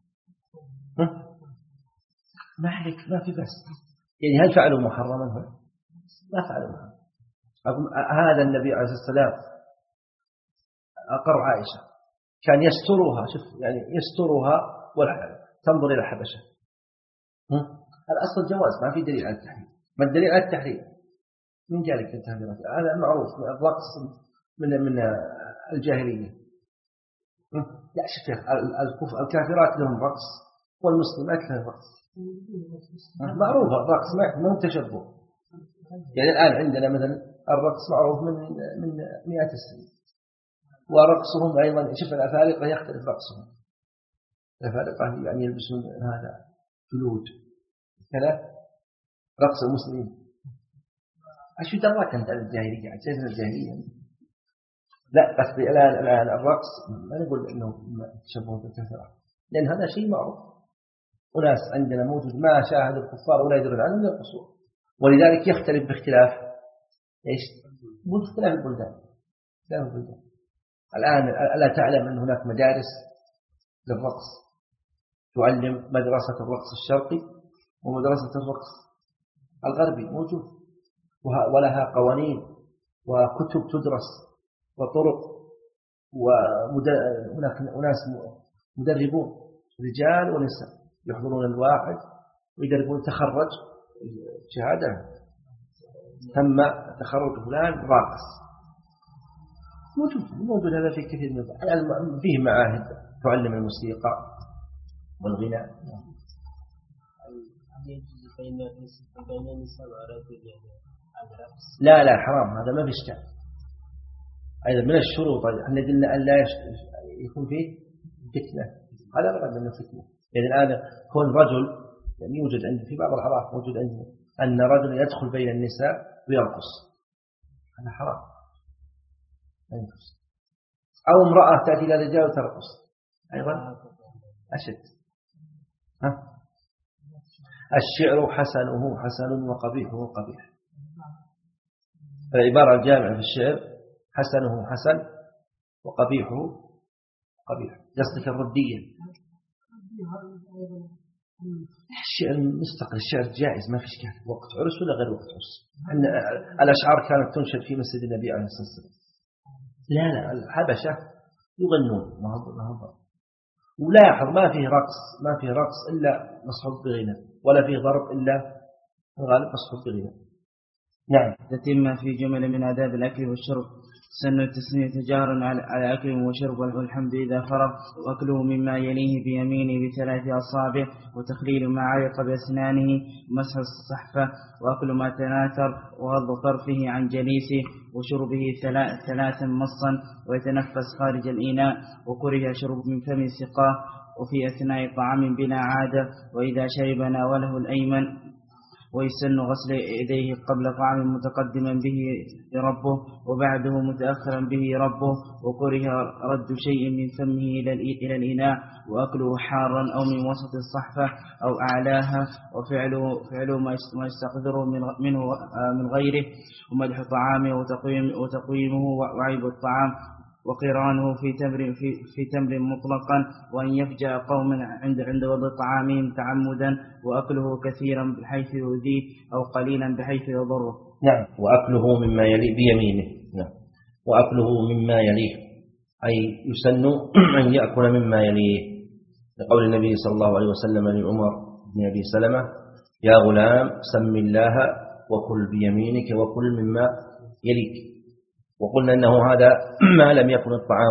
ما عليك، ما في بس. يعني هل فعلوا محرما؟ ما فعلوا محرما. هذا النبي عليه الصلاة والسلام أقر عائشة كان يسترها، شوف يعني يسترها وتنظر إلى الحبشة. الأصل جواز، ما في دليل على التحريم. ما الدليل على التحريم؟ من جالك التحريم؟ هذا معروف، الرقص من من الجاهلية. لا شوف الكافرات لهم رقص والمسلمات لهم رقص، معروف الرقص ما هو تشبه. يعني الآن عندنا مثلا الرقص معروف من من مئات السنين، ورقصهم أيضا شوف الأفارقة يختلف رقصهم. الأفارقة يعني يلبسون هذا جلود كذا، رقص المسلمين. أشو دراك أنت على الجاهلية؟ عجزنا الجاهلية. لا قصدي الآن الآن الرقص ما نقول إنه تشبه بالكفرة، لأن هذا شيء معروف، وناس عندنا موجود ما شاهدوا الكفار ولا يدرون عنهم يرقصون، ولذلك يختلف باختلاف إيش؟ باختلاف البلدان. اختلاف البلدان. الآن ألا تعلم أن هناك مدارس للرقص تعلم مدرسة الرقص الشرقي ومدرسة الرقص الغربي موجود، ولها قوانين وكتب تدرس وطرق، وهناك أناس مدربون رجال ونساء يحضرون الواحد ويدربون. تخرج شهادة تم تخرج فلان راقص، موجود موجود هذا في كثير من فيه معاهد تعلم الموسيقى والغناء. لا لا حرام، هذا ما في إشكال. أيضا من الشروط احنا قلنا أن لا يكون فيه فتنة، هذا غير منه فتنة. يعني الآن كون رجل يعني يوجد عند في بعض العراق موجود عندنا أن رجل يدخل بين النساء ويرقص، هذا حرام أو امرأة تأتي إلى رجال وترقص أيضا أشد. ها؟ الشعر حسنه حسن وقبيحه قبيح، العبارة الجامعة في الشعر حسنه حسن وقبيحه قبيح، قصدك الردية. الشعر مستقل، الشعر جائز ما في إشكال، وقت عرس ولا غير وقت عرس. أن الأشعار كانت تنشد في مسجد النبي عليه الصلاة والسلام. لا لا الحبشة يغنون ما هو ما هو ولاحظ ما فيه رقص، ما فيه رقص إلا مصحوب بغنى، ولا فيه ضرب إلا الغالب مصحوب بغنى. نعم.
تتم في جمل من آداب الأكل والشرب. سن التسمية جهرا على أكل وشرب والحمد إذا فرغ، وأكله مما يليه بيمينه بثلاث أصابع، وتخليل ما علق بأسنانه، ومسح الصحفة، وأكل ما تناثر وغض طرفه عن جليسه، وشربه ثلاثا مصا، ويتنفس خارج الإناء، وكره شرب من فم سقاه، وفي أثناء طعام بلا عادة، وإذا شرب ناوله الأيمن. ويسن غسل يديه قبل طعام متقدما به لربه وبعده متأخرا به ربه، وكره رد شيء من فمه إلى الإناء، وأكله حارا أو من وسط الصحفة أو أعلاها، وفعله فعله ما يستقدره منه من غيره، ومدح طعامه وتقويمه وعيب الطعام، وقرانه في تمر في, في تمر مطلقا، وأن يفجأ قوما عند عند وضع طعامهم تعمدا، وأكله كثيرا بحيث يؤذيه أو قليلا بحيث يضره.
نعم. وأكله مما يليه بيمينه. نعم. وأكله مما يليه أي يسن أن يأكل مما يليه، لقول النبي صلى الله عليه وسلم لعمر بن أبي سلمة: يا غلام سم الله وكل بيمينك وكل مما يليك. وقلنا أنه هذا ما لم يكن الطعام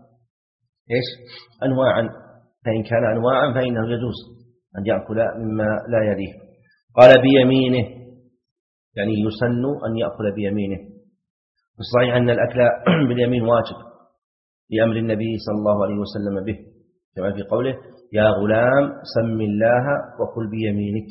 إيش أنواعا، فإن كان أنواعا فإنه يجوز أن يأكل مما لا يليه. قال بيمينه يعني يسن أن يأكل بيمينه. الصحيح أن الأكل باليمين واجب لأمر النبي صلى الله عليه وسلم به، كما في قوله: يا غلام سم الله وكل بيمينك.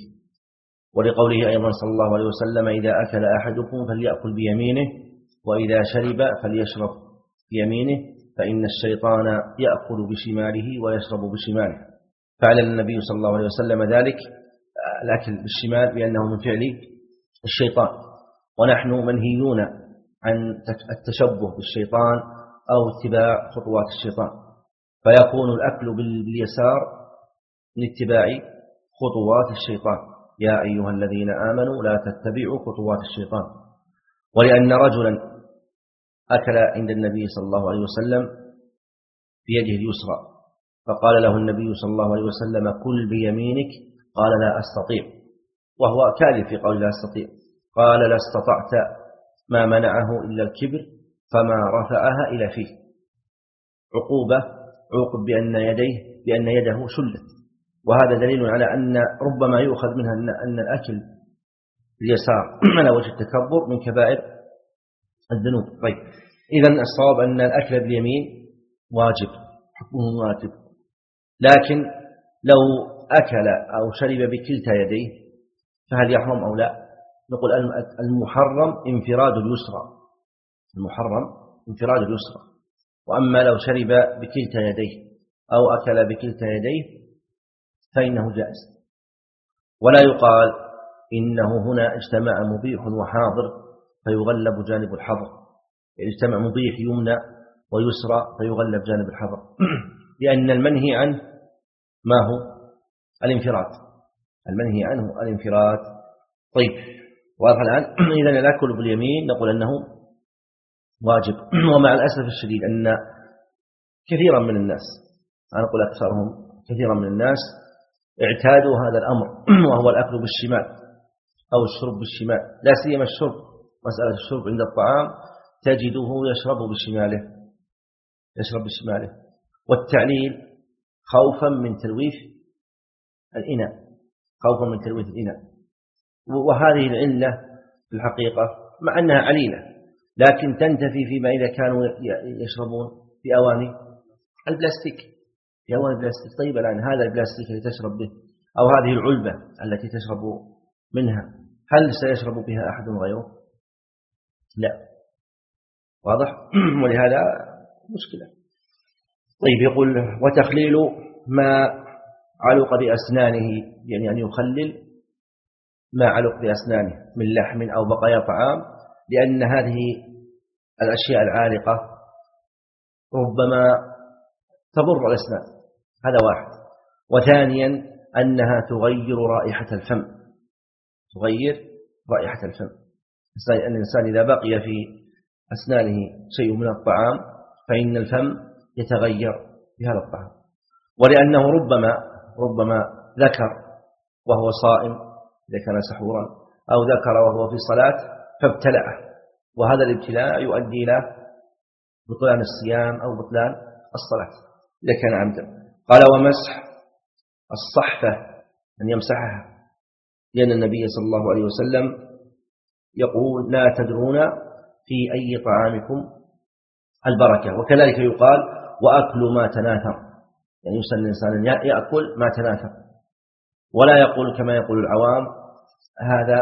ولقوله أيضا صلى الله عليه وسلم: إذا أكل أحدكم فليأكل بيمينه، وإذا شرب فليشرب بيمينه، فإن الشيطان يأكل بشماله ويشرب بشماله. فعل النبي صلى الله عليه وسلم ذلك الأكل بالشمال بأنه من فعل الشيطان، ونحن منهيون عن التشبه بالشيطان أو اتباع خطوات الشيطان، فيكون الأكل باليسار من اتباع خطوات الشيطان: يا أيها الذين آمنوا لا تتبعوا خطوات الشيطان. ولأن رجلا أكل عند النبي صلى الله عليه وسلم بيده اليسرى، فقال له النبي صلى الله عليه وسلم: كل بيمينك، قال: لا أستطيع، وهو كاذب في قول لا أستطيع. قال: لا استطعت ما منعه إلا الكبر، فما رفعها إلى فيه. عقوبة عوقب بأن يديه بأن يده شلت، وهذا دليل على أن ربما يؤخذ منها أن الأكل اليسار على وجه التكبر من كبائر الذنوب. طيب، إذن الصواب أن الأكل باليمين واجب، حكمه واجب، لكن لو أكل أو شرب بكلتا يديه فهل يحرم أو لا؟ نقول المحرم انفراد اليسرى، المحرم انفراد اليسرى، وأما لو شرب بكلتا يديه أو أكل بكلتا يديه فإنه جائز. ولا يقال إنه هنا اجتمع مبيح وحاضر فيغلب جانب الحظر، اجتمع مبيح يمنى ويسرى فيغلب جانب الحظر لأن المنهي عنه ما هو؟ الانفراد، المنهي عنه الانفراد. طيب، واضح الآن. إذن الأكل باليمين نقول أنه واجب، ومع الأسف الشديد أن كثيرا من الناس، أنا أقول أكثرهم، كثيرا من الناس اعتادوا هذا الأمر، وهو الأكل بالشمال أو الشرب بالشمال، لا سيما الشرب، مسألة الشرب عند الطعام تجده يشرب بشماله، يشرب بشماله، والتعليل خوفا من تلويث الإناء، خوفا من تلويث الإناء. وهذه العلة في الحقيقة مع أنها عليلة لكن تنتفي فيما إذا كانوا يشربون في أواني البلاستيك في أواني البلاستيك. طيب الآن هذا البلاستيك الذي تشرب به أو هذه العلبة التي تشرب منها هل سيشرب بها أحد غيره؟ لا. واضح؟ ولهذا مشكلة. طيب يقول وتخليل ما علق بأسنانه يعني أن يخلل ما علق بأسنانه من لحم أو بقايا طعام لأن هذه الأشياء العالقة ربما تضر الأسنان هذا واحد. وثانيا أنها تغير رائحة الفم تغير رائحة الفم. أن الإنسان إذا بقي في أسنانه شيء من الطعام فإن الفم يتغير بهذا الطعام. ولأنه ربما ربما ذكر وهو صائم إذا كان سحورا أو ذكر وهو في صلاة فابتلعه وهذا الابتلاء يؤدي إلى بطلان الصيام أو بطلان الصلاة إذا كان عمدا. قال ومسح الصحفة أن يمسحها لأن النبي صلى الله عليه وسلم يقول لا تدرون في أي طعامكم البركة. وكذلك يقال وأكل ما تناثر يعني يسن الإنسان يأكل ما تناثر ولا يقول كما يقول العوام هذا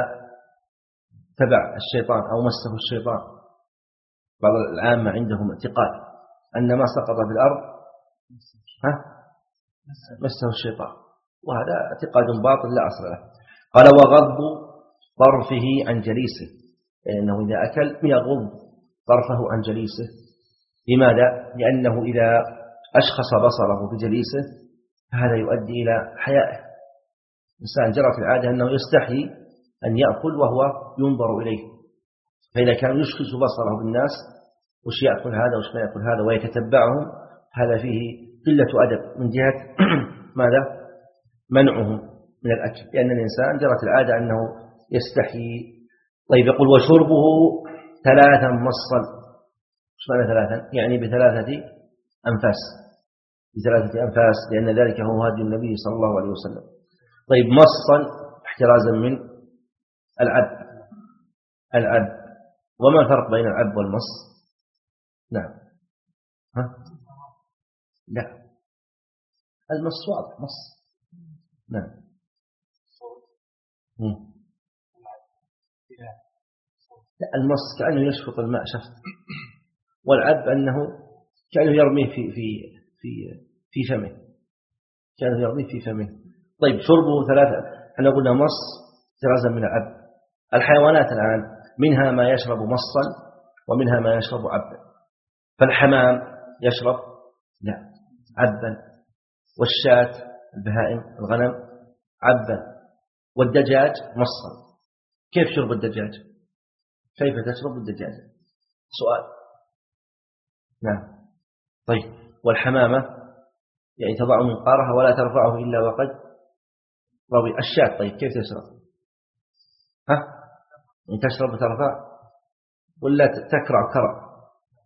تبع الشيطان أو مسه الشيطان. بعض العامة عندهم اعتقاد أن ما سقط في الأرض ها مسه الشيطان وهذا اعتقاد باطل لا أصل له. قال وغض طرفه عن جليسه لأنه إذا أكل يغض طرفه عن جليسه. لماذا؟ لأنه إذا أشخص بصره بجليسه هذا يؤدي إلى حيائه. الإنسان جرى في العادة أنه يستحي أن يأكل وهو ينظر إليه فإذا كان يشخص بصره بالناس وش يأكل هذا وش ما يأكل هذا ويتتبعهم هذا فيه قلة أدب من جهة ماذا؟ منعهم من الأكل لأن الإنسان جرت العادة أنه يستحي. طيب يقول وشربه ثلاثا مصا. ايش معنى ثلاثا؟ يعني بثلاثة أنفاس بثلاثة أنفاس لأن ذلك هو هدي النبي صلى الله عليه وسلم. طيب مصا احترازا من العب العب وما الفرق بين العب والمص؟ نعم ها؟ لا المص واضح مص نعم لا المص كأنه يشفط الماء شفط والعب أنه كأنه يرميه في في في في فمه كأنه يرميه في فمه. طيب شربه ثلاثة احنا قلنا مص احترازا من العب. الحيوانات الآن منها ما يشرب مصا ومنها ما يشرب عبا. فالحمام يشرب لا عبا والشاة البهائم الغنم عبا والدجاج مصا. كيف شرب الدجاج؟ كيف تشرب الدجاج؟ سؤال. نعم طيب والحمامة يعني تضع منقارها ولا ترفعه إلا وقد روي. الشاة طيب كيف تشرب؟ ها يعني تشرب وترفع ولا تكرع كرع؟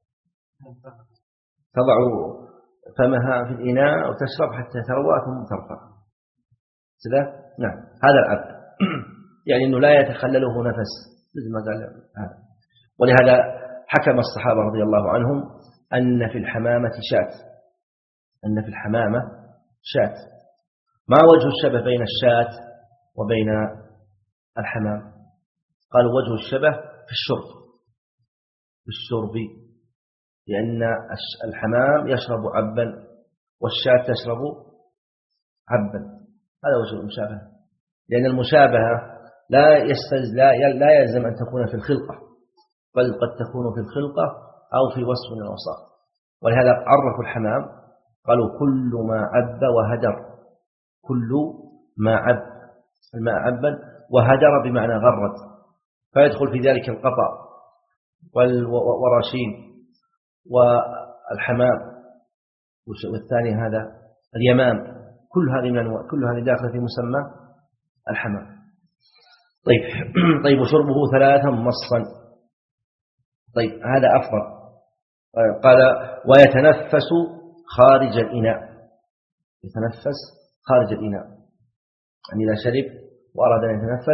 تضع فمها في الإناء وتشرب حتى تروى ثم ترفع كذا. نعم هذا العبد يعني أنه لا يتخلله نفس مثل ما قال هذا. ولهذا حكم الصحابة رضي الله عنهم أن في الحمامة شاة أن في الحمامة شاة. ما وجه الشبه بين الشاة وبين الحمام؟ قالوا وجه الشبه في الشرب في الشرب لأن الحمام يشرب عبا والشاة تشرب عبا. هذا وجه المشابهة لأن المشابهة لا يستلز لا لا يلزم أن تكون في الخلقة بل قد تكون في الخلقة أو في وصف من الأوصاف. ولهذا عرفوا الحمام قالوا كل ما عب وهدر كل ما عب الماء عبا وهدر بمعنى غرد فيدخل في ذلك القطع والرشيم والحمام والثاني هذا اليمام كل هذه من أنواع كل هذه داخل في مسمى الحمام. طيب طيب وشربه ثلاثا مصا. طيب هذا أفضل. قال ويتنفس خارج الإناء يتنفس خارج الإناء يعني إذا شرب وأراد أن يتنفس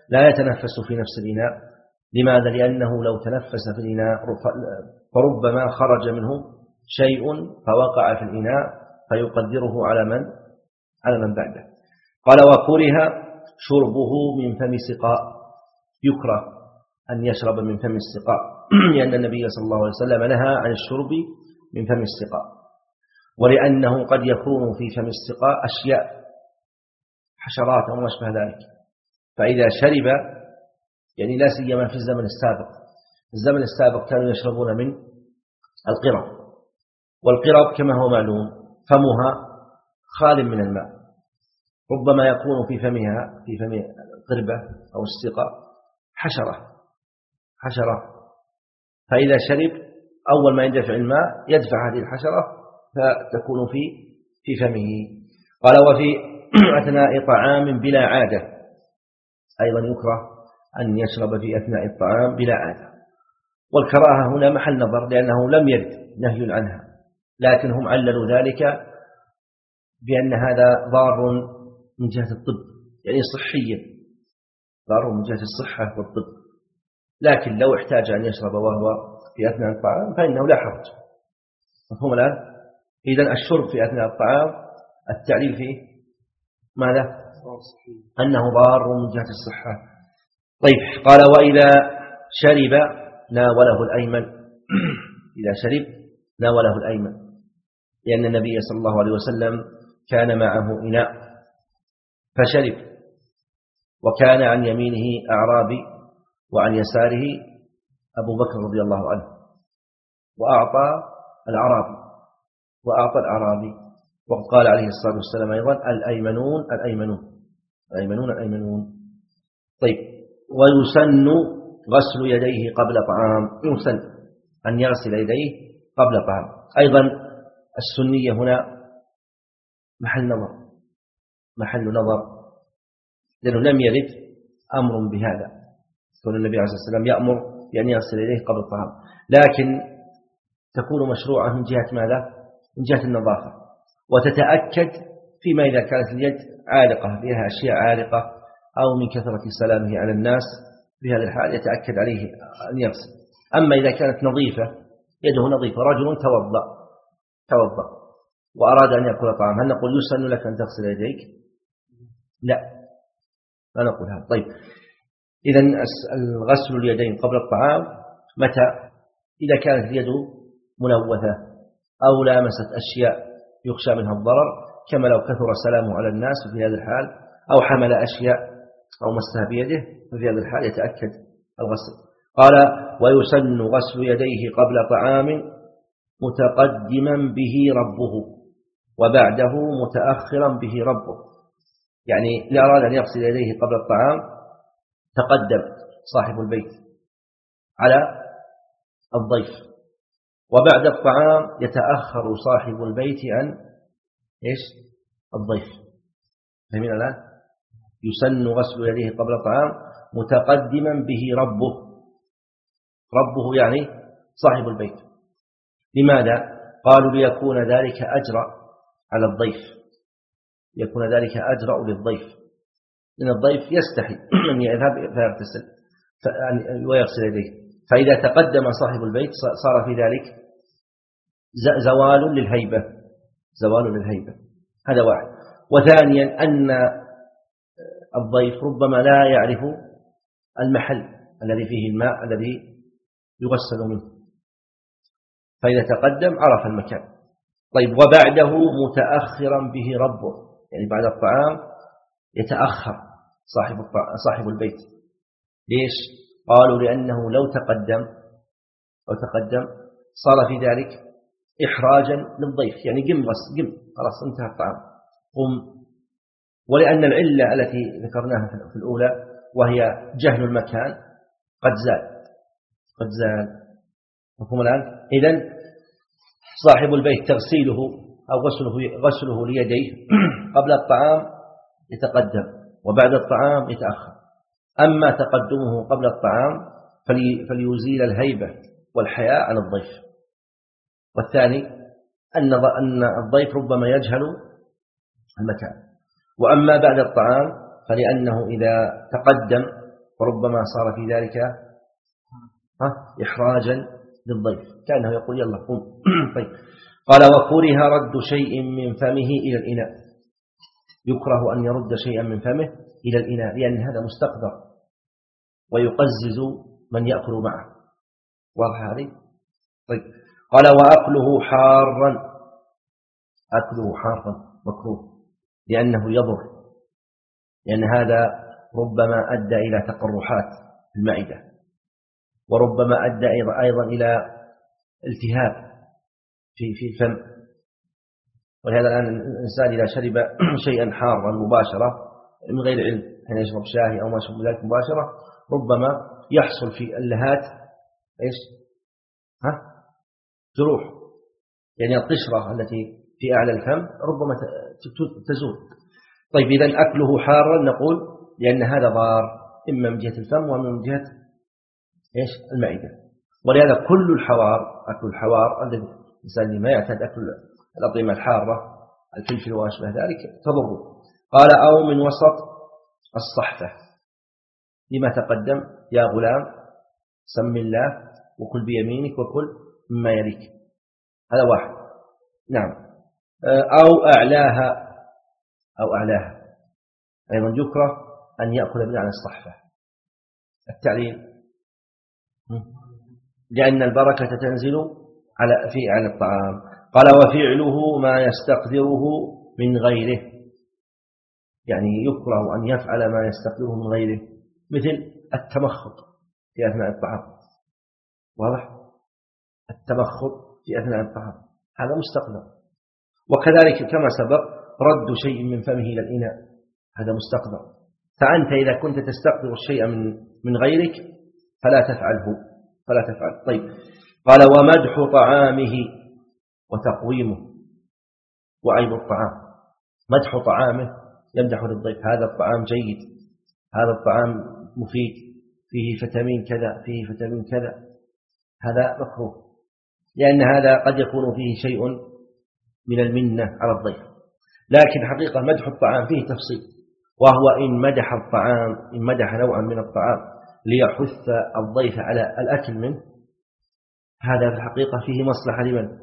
لا يتنفس في نفس الإناء. لماذا؟ لأنه لو تنفس في الإناء فربما خرج منه شيء فوقع في الإناء فيقدره على من على من بعده. قال وكره شربه من فم السقاء، يكره أن يشرب من فم السقاء لأن النبي صلى الله عليه وسلم نهى عن الشرب من فم السقاء، ولأنه قد يكون في فم السقاء أشياء حشرات أو ما أشبه ذلك، فإذا شرب يعني لا سيما في الزمن السابق الزمن السابق كانوا يشربون من القرب، والقرب كما هو معلوم فمها خال من الماء، ربما يكون في فمها في فم القربة أو السقاء حشرة حشرة فإذا شرب أول ما يندفع الماء يدفع هذه الحشرة فتكون في في فمه. قال وفي أثناء طعام بلا عادة، أيضا يكره أن يشرب في أثناء الطعام بلا عادة، والكراهة هنا محل نظر لأنه لم يرد نهي عنها، لكن هم عللوا ذلك بأن هذا ضار من جهة الطب، يعني صحيا ضار من جهة الصحة والطب، لكن لو احتاج أن يشرب وهو في أثناء الطعام فإنه لا حرج. مفهوم الآن؟ إذن الشرب في أثناء الطعام التعليل فيه ماذا؟ أنه ضار من جهة الصحة. طيب قال وإذا شرب ناوله الأيمن إذا شرب ناوله الأيمن، لأن النبي صلى الله عليه وسلم كان معه إناء فشرب، وكان عن يمينه أعرابي وعن يساره أبو بكر رضي الله عنه، وأعطى الأعرابي وأعطى الأعرابي وقال عليه الصلاة والسلام أيضا الأيمنون الأيمنون الأيمنون الأيمنون. طيب ويسن غسل يديه قبل طعام، يسن أن يغسل يديه قبل طعام. أيضا السنية هنا محل نظر محل نظر لأنه لم يرد أمر بهذا، كون النبي عليه الصلاة والسلام يأمر بأن يغسل يديه قبل الطعام، لكن تكون مشروعة من جهة ماذا؟ من جهة النظافة، وتتأكد فيما إذا كانت اليد عالقة بها أشياء عالقة أو من كثرة سلامه على الناس، في هذا الحال يتأكد عليه أن يغسل. أما إذا كانت نظيفة يده نظيفة، رجل توضأ توضأ وأراد أن يأكل طعام، هل نقول يسن لك أن تغسل يديك؟ لا لا نقول هذا. طيب إذن الغسل اليدين قبل الطعام متى؟ إذا كانت اليد ملوثة أو لامست أشياء يخشى منها الضرر، كما لو كثر سلامه على الناس في هذا الحال، أو حمل أشياء أو مسها بيده، ففي هذا الحال يتأكد الغسل. قال ويسن غسل يديه قبل طعام متقدما به ربه وبعده متأخرا به ربه، يعني إذا أراد أن يغسل يديه قبل الطعام تقدم صاحب البيت على الضيف، وبعد الطعام يتأخر صاحب البيت عن إيش؟ الضيف. فهمين الآن؟ يسن غسل يديه قبل الطعام متقدما به ربه، ربه يعني صاحب البيت. لماذا؟ قالوا ليكون ذلك أجرأ على الضيف، يكون ذلك أجرأ للضيف، لأن الضيف يستحي أن يذهب فيغتسل ويغسل يديه، فإذا تقدم صاحب البيت صار في ذلك زوال للهيبة زوال للهيبة هذا واحد. وثانيا أن الضيف ربما لا يعرف المحل الذي فيه الماء الذي يغسل منه، فإذا تقدم عرف المكان. طيب وبعده متأخرا به ربه، يعني بعد الطعام يتأخر صاحب صاحب البيت. ليش؟ قالوا لأنه لو تقدم لو تقدم صار في ذلك إحراجا للضيف، يعني قم غس قم خلاص انتهى الطعام قم. ولأن العلة التي ذكرناها في الأولى وهي جهل المكان قد زال قد زال مفهوم الآن؟ إذن صاحب البيت تغسيله أو غسله غسله ليديه قبل الطعام يتقدم، وبعد الطعام يتأخر. أما تقدمه قبل الطعام فلي فليزيل الهيبة والحياء عن الضيف. والثاني أن أن الضيف ربما يجهل المكان. وأما بعد الطعام فلأنه إذا تقدم وربما صار في ذلك إحراجا للضيف، كأنه يقول يلا قم. طيب قال وكره رد شيء من فمه إلى الإناء، يكره أن يرد شيئا من فمه إلى الإناء لأن هذا مستقذر ويقزز من يأكل معه. واضح هذه؟ طيب قال وأكله حارا، أكله حارا مكروه لأنه يضر، لأن هذا ربما أدى إلى تقرحات المعدة، وربما أدى أيضا إلى التهاب في في الفم. ولهذا الآن الإنسان إذا شرب شيئا حارا مباشرة من غير علم، حين يشرب شاهي أو ما شابه ذلك مباشرة، ربما يحصل في اللهات إيش؟ ها؟ جروح، يعني القشرة التي في أعلى الفم ربما تزول. طيب إذن أكله حارا نقول لأن هذا ضار إما من جهة الفم ومن من جهة إيش؟ المعدة. ولهذا كل الحوار، أكل الحوار الذي الإنسان ما يعتاد أكل الأطعمة الحارة الفلفل وأشبه ذلك تضر. قال أو من وسط الصحفة، لما تقدم يا غلام سم الله وكل بيمينك وكل مما يليك، هذا واحد. نعم. أو أعلاها، أو أعلاها أيضا يكره أن يأكل بناء الصحفة. التعليل لأن البركة تنزل على في على الطعام. قال وفعله ما يستقدره من غيره، يعني يكره أن يفعل ما يستقدره من غيره، مثل التمخط في أثناء الطعام. واضح؟ التمخط في أثناء الطعام هذا مستقدر. وكذلك كما سبق رد شيء من فمه إلى الإناء هذا مستقدر. فأنت إذا كنت تستقدر الشيء من من غيرك فلا تفعله، فلا تفعل. طيب قال ومدح طعامه وتقويمه وعيب الطعام. مدح طعامه يمدح للضيف هذا الطعام جيد، هذا الطعام مفيد، فيه فيتامين كذا، فيه فيتامين كذا، هذا مكروه، لأن هذا قد يكون فيه شيء من المنة على الضيف. لكن حقيقة مدح الطعام فيه تفصيل، وهو إن مدح الطعام، إن مدح نوعا من الطعام ليحث الضيف على الأكل منه، هذا في الحقيقة فيه مصلحة لمن؟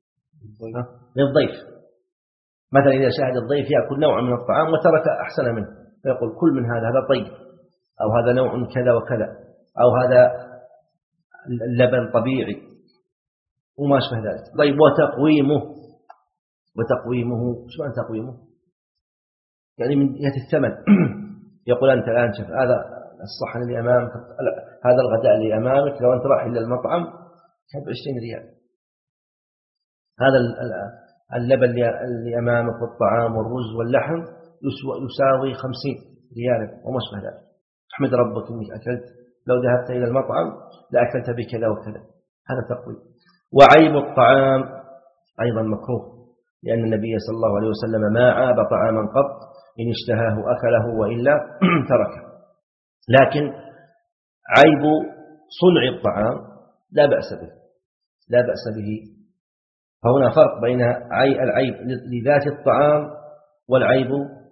للضيف. مثلا إذا شاهد الضيف يأكل نوعا من الطعام وترك أحسن منه فيقول كل من هذا، هذا طيب، أو هذا نوع كذا وكذا، أو هذا اللبن طبيعي وما شبه ذلك. طيب وتقويمه، وتقويمه شو معنى تقويمه؟ يعني من جهة الثمن. يقول أنت الآن شوف هذا الصحن اللي أمامك، هذا الغداء اللي أمامك، لو أنت راح إلى المطعم كان بعشرين ريال، هذا اللبن اللي أمامك والطعام والرز واللحم يساوي خمسين ريال وما شبه ذلك. احمد ربك إنك أكلت، لو ذهبت إلى المطعم لأكلت بكذا وكذا، هذا تقويم. وعيب الطعام أيضا مكروه، لأن النبي صلى الله عليه وسلم ما عاب طعاما قط، إن اشتهاه أكله وإلا تركه. لكن عيب صنع الطعام لا بأس به، لا بأس به. فهنا فرق بين العيب لذات الطعام والعيب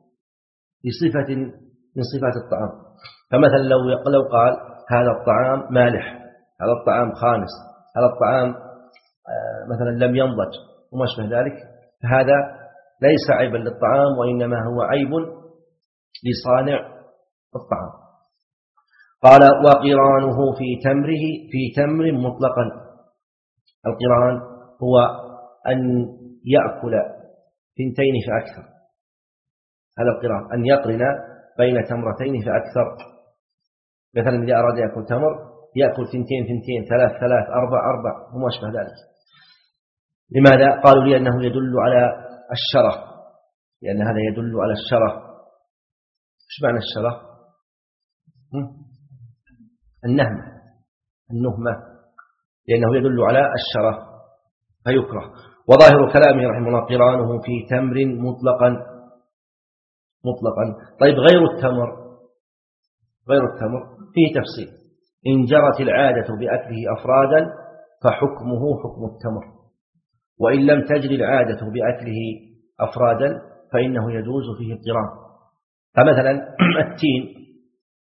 لصفة من صفات الطعام. فمثلا لو لو قال هذا الطعام مالح، هذا الطعام خانس، هذا الطعام مثلا لم ينضج وما شبه ذلك، فهذا ليس عيبا للطعام، وإنما هو عيب لصانع الطعام. قال وقرانه في تمره في تمر مطلقا. القران هو أن يأكل ثنتين فأكثر، هذا القران، أن يقرن بين تمرتين فأكثر. مثلا إذا أراد يأكل تمر يأكل ثنتين ثنتين، ثلاث ثلاث، أربع أربع وما شبه ذلك. لماذا؟ قالوا لأنه يدل على الشره، لأن هذا يدل على الشره. ايش معنى الشره؟ النهمة، النهمة، لأنه يدل على الشره فيكره. وظاهر كلامه رحمه الله قرانه في تمر مطلقا مطلقا. طيب غير التمر، غير التمر فيه تفصيل. إن جرت العادة بأكله أفرادا فحكمه حكم التمر، وإن لم تجري العادة بأكله أفرادا فإنه يجوز فيه القران. فمثلا التين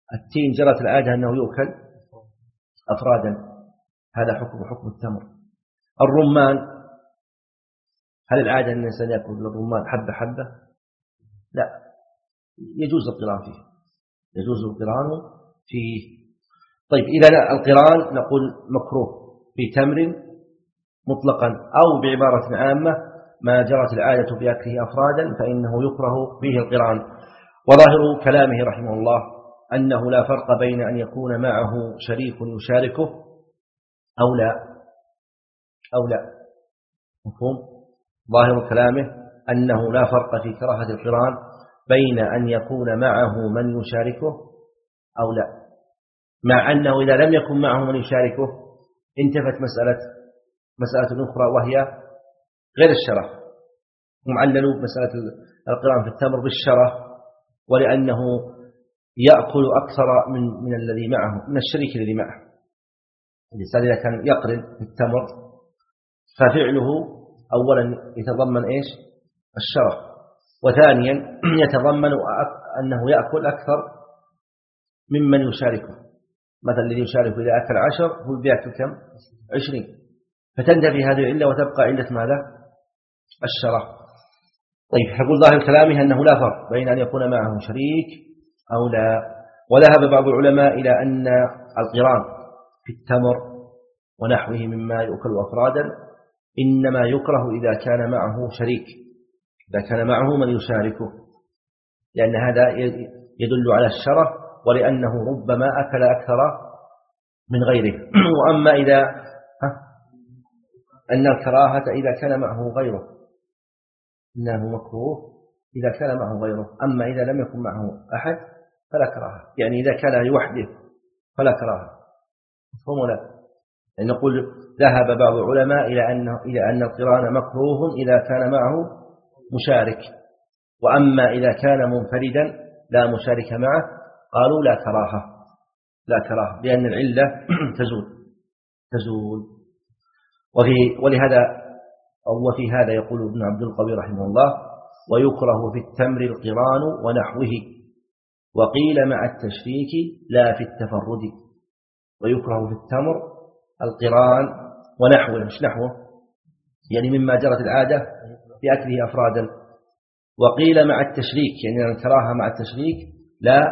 التين جرت العادة أنه يؤكل أفرادا، هذا حكم حكم التمر. الرمان، هل العادة أن الإنسان يأكل الرمان حبة حبة؟ لا، يجوز القران فيه، يجوز القران فيه. طيب إذا القران نقول مكروه في تمر مطلقا، أو بعبارة عامة ما جرت العادة بأكله أفرادا فإنه يكره فيه القران. وظاهر كلامه رحمه الله أنه لا فرق بين أن يكون معه شريك يشاركه أو لا أو لا مفهوم؟ ظاهر كلامه أنه لا فرق في كراهة القران بين أن يكون معه من يشاركه أو لا، مع أنه إذا لم يكن معه من يشاركه انتفت مسألة مسألة أخرى وهي غير الشرف. هم عللوا مسألة القران في التمر بالشرف، ولأنه يأكل أكثر من من الذي معه، من الشريك الذي معه. الإنسان إذا كان يقرن في التمر ففعله أولا يتضمن إيش؟ الشرف، وثانيا يتضمن أنه يأكل أكثر ممن يشاركه. مثلا الذي يشارك إذا أكل عشر هو بيأكل كم؟ عشرين، فتنتفي هذه العلة وتبقى علة ماذا؟ الشرف. طيب، فقل ظاهر كلامه أنه لا فرق بين أن يكون معه شريك أو لا. وذهب بعض العلماء إلى أن القران في التمر ونحوه مما يؤكل أفرادا إنما يكره إذا كان معه شريك، إذا كان معه من يشاركه، لأن هذا يدل على الشرف، ولأنه ربما أكل أكثر من غيره. وأما إذا أن الكراهة إذا كان معه غيره، إنه مكروه إذا كان معه غيره، أما إذا لم يكن معه أحد فلا كراهة. يعني إذا كان لوحده فلا كراهة، مفهوم ولا؟ يعني نقول ذهب بعض العلماء إلى أنه إلى أن القران مكروه إذا كان معه مشارك، وأما إذا كان منفردا لا مشارك معه قالوا لا كراهة، لا كراهة، لأن العلة تزول تزول وفي ولهذا أو وفي هذا يقول ابن عبد القوي رحمه الله: ويكره في التمر القران ونحوه، وقيل مع التشريك لا في التفرد. ويكره في التمر القران ونحوه، مش نحوه يعني مما جرت العادة بأكله أفرادا. وقيل مع التشريك، يعني الكراهة مع التشريك لا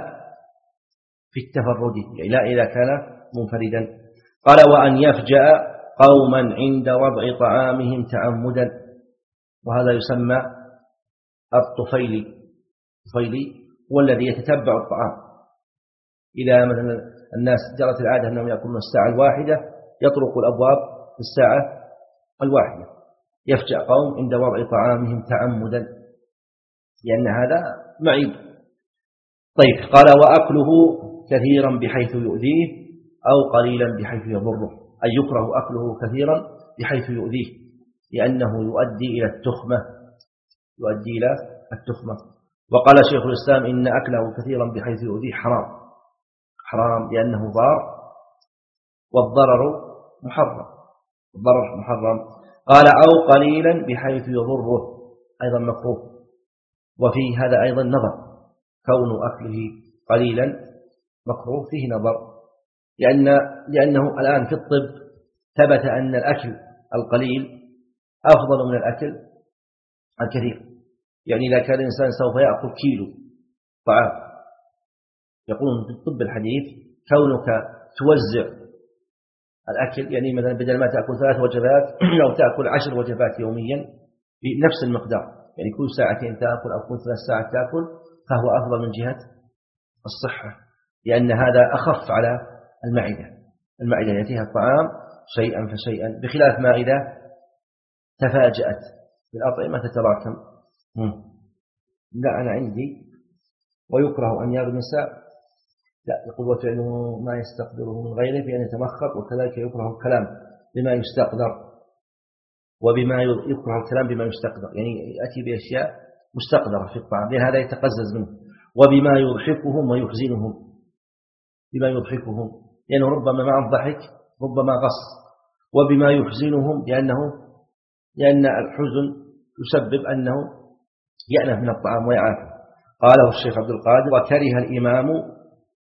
في التفرد، يعني لا إذا كان منفردا. قال: وأن يفجأ قوما عند وضع طعامهم تعمدا، وهذا يسمى الطفيلي. الطفيلي هو الذي يتتبع الطعام، إذا مثلا الناس جرت العادة أنهم يأكلون الساعة الواحدة يطرق الأبواب في الساعة الواحدة. يفجأ قوم عند وضع طعامهم تعمدا، لأن هذا معيب. طيب، قال: وأكله كثيرا بحيث يؤذيه أو قليلا بحيث يضره، أي يكره أكله كثيرا بحيث يؤذيه، لأنه يؤدي إلى التخمة، يؤدي إلى التخمة. وقال شيخ الإسلام: إن أكله كثيرا بحيث يؤذيه حرام، حرام لأنه ضار، والضرر محرم، الضرر محرم. قال: أو قليلا بحيث يضره، أيضا مكروه. وفي هذا أيضا نظر، كون أكله قليلا مكروه فيه نظر، لأن لأنه الآن في الطب ثبت أن الأكل القليل أفضل من الأكل الكثير. يعني إذا كان الإنسان سوف يأكل كيلو طعام، يقولون في الطب الحديث كونك توزع الأكل، يعني مثلا بدل ما تأكل ثلاث وجبات لو تأكل عشر وجبات يوميا بنفس المقدار، يعني كل ساعتين تأكل أو كل ثلاث ساعات تأكل، فهو أفضل من جهة الصحة، لأن هذا أخف على المعدة. المعدة يأتيها الطعام شيئا فشيئا، بخلاف ما إذا تفاجأت بالأطعمة تتراكم. لا، أنا عندي ويكره أن يغمس، لا، يقول: وفعله ما يستقدره من غيره بأن يتمخط، وكذلك يكره الكلام بما يستقدر، وبما يكره الكلام بما يستقدر، يعني يأتي بأشياء مستقدرة في الطعام، لأن هذا يتقزز منه. وبما يضحكهم ويحزنهم، بما يضحكهم لأنه ربما مع الضحك ربما غص، وبما يحزنهم لأنه لأن الحزن يسبب أنه يأنف من الطعام ويعافى. قاله الشيخ عبد القادر: وكره الإمام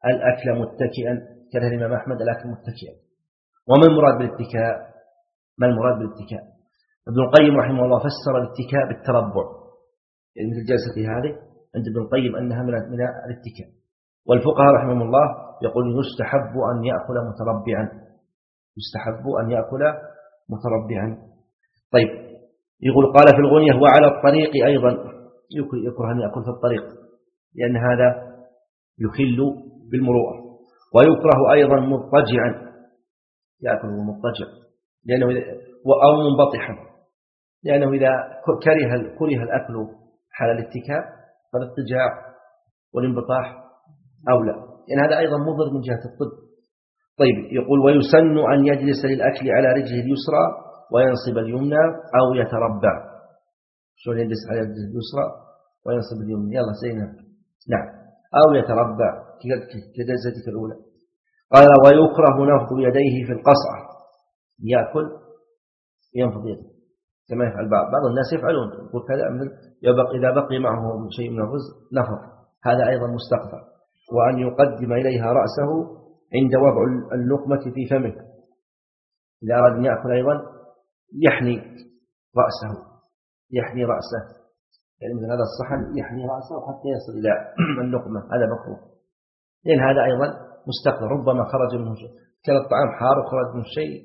الأكل متكئا، كان الإمام أحمد الأكل متكئا. وما المراد بالاتكاء؟ ما المراد بالاتكاء؟ ابن القيم رحمه الله فسر الاتكاء بالتربع، يعني مثل الجلسة هذه عند ابن القيم أنها من الاتكاء. والفقهاء رحمه الله يقول يستحب أن يأكل متربعا، يستحب أن يأكل متربعا. طيب، يقول قال في الغنية وعلى الطريق أيضا يكره أن يأكل في الطريق، لأن هذا يخل بالمروءة. ويكره أيضا مضطجعا، يأكل مضطجع، لأنه أو منبطحا، لأنه إذا كره كره الأكل حال الاتكاء فالاضطجاع والانبطاح أولى، لأن هذا أيضا مضر من جهة الطب. طيب، يقول ويسن أن يجلس للأكل على رجله اليسرى وينصب اليمنى أو يتربع. شو يجلس على رجله اليسرى وينصب اليمنى؟ يلا سينا. نعم، أو يتربع كجلستك الأولى. قال ويكره نفض يديه في القصعة، يأكل ينفض يده كما يفعل بعض بعض الناس يفعلون، يقول كذا إذا بقي معه شيء من الرز نفض، هذا أيضا مستقبل. وأن يقدم إليها رأسه عند وضع اللقمة في فمه، إذا أراد أن يأكل أيضا يحني رأسه، يحني رأسه، يعني مثل هذا الصحن يحني رأسه حتى يصل إلى اللقمة، هذا مكروه، لأن هذا أيضا مستقبل، ربما خرج منه شيء، كان الطعام حار وخرج منه شيء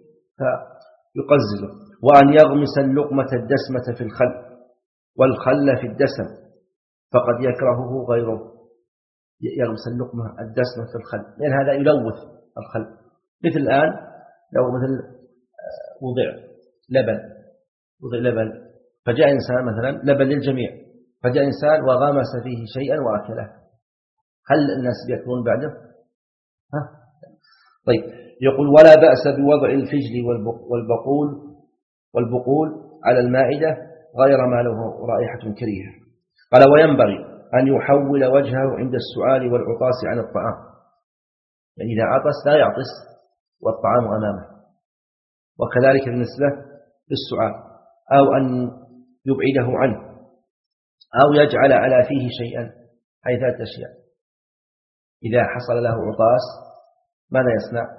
فيقززه. وأن يغمس اللقمة الدسمة في الخل والخل في الدسم، فقد يكرهه غيره، يغمس اللقمة الدسمة في الخل، لأن هذا يلوث الخل. مثل الآن لو مثل وضع لبن وضع لبن فجاء إنسان مثلا، لبن للجميع، فجاء إنسان وغمس فيه شيئا وأكله، هل الناس بيأكلون بعده؟ ها؟ طيب، يقول ولا بأس بوضع الفجل والبقول والبقول على المائدة غير ما له رائحة كريهة. قال وينبغي أن يحول وجهه عند السؤال والعطاس عن الطعام، يعني إذا عطس لا يعطس والطعام أمامه، وكذلك بالنسبة للسؤال، أو أن يبعده عنه، أو يجعل على فيه شيئا، أي ثلاث أشياء. إذا حصل له عطاس ماذا يصنع؟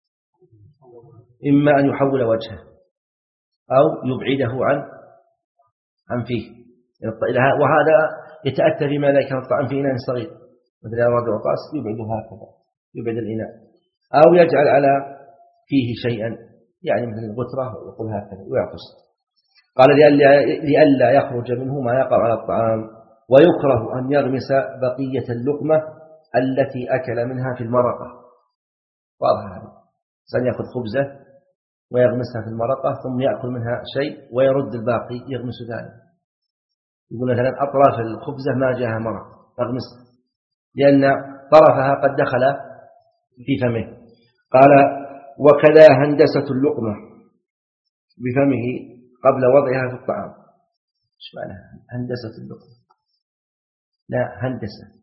إما أن يحول وجهه أو يبعده عن عن فيه، وهذا يتأتى بما لا كان الطعام في إناء صغير، مثل أراد عطاس يبعده هكذا، يبعد الإناء، أو يجعل على فيه شيئا، يعني مثل الغترة ويقول هكذا ويعطس. قال لئلا يخرج منه ما يقع على الطعام. ويكره أن يغمس بقية اللقمة التي أكل منها في المرقة، واضح هذا، سنأخذ خبزة ويغمسها في المرقة ثم يأكل منها شيء ويرد الباقي يغمس ذلك، يقول مثلا أطراف الخبزة ما جاءها مرق أغمسها، لأن طرفها قد دخل في فمه. قال وكذا هندسة اللقمة بفمه قبل وضعها في الطعام. ايش معنى هندسة اللقمة؟ لا، هندسة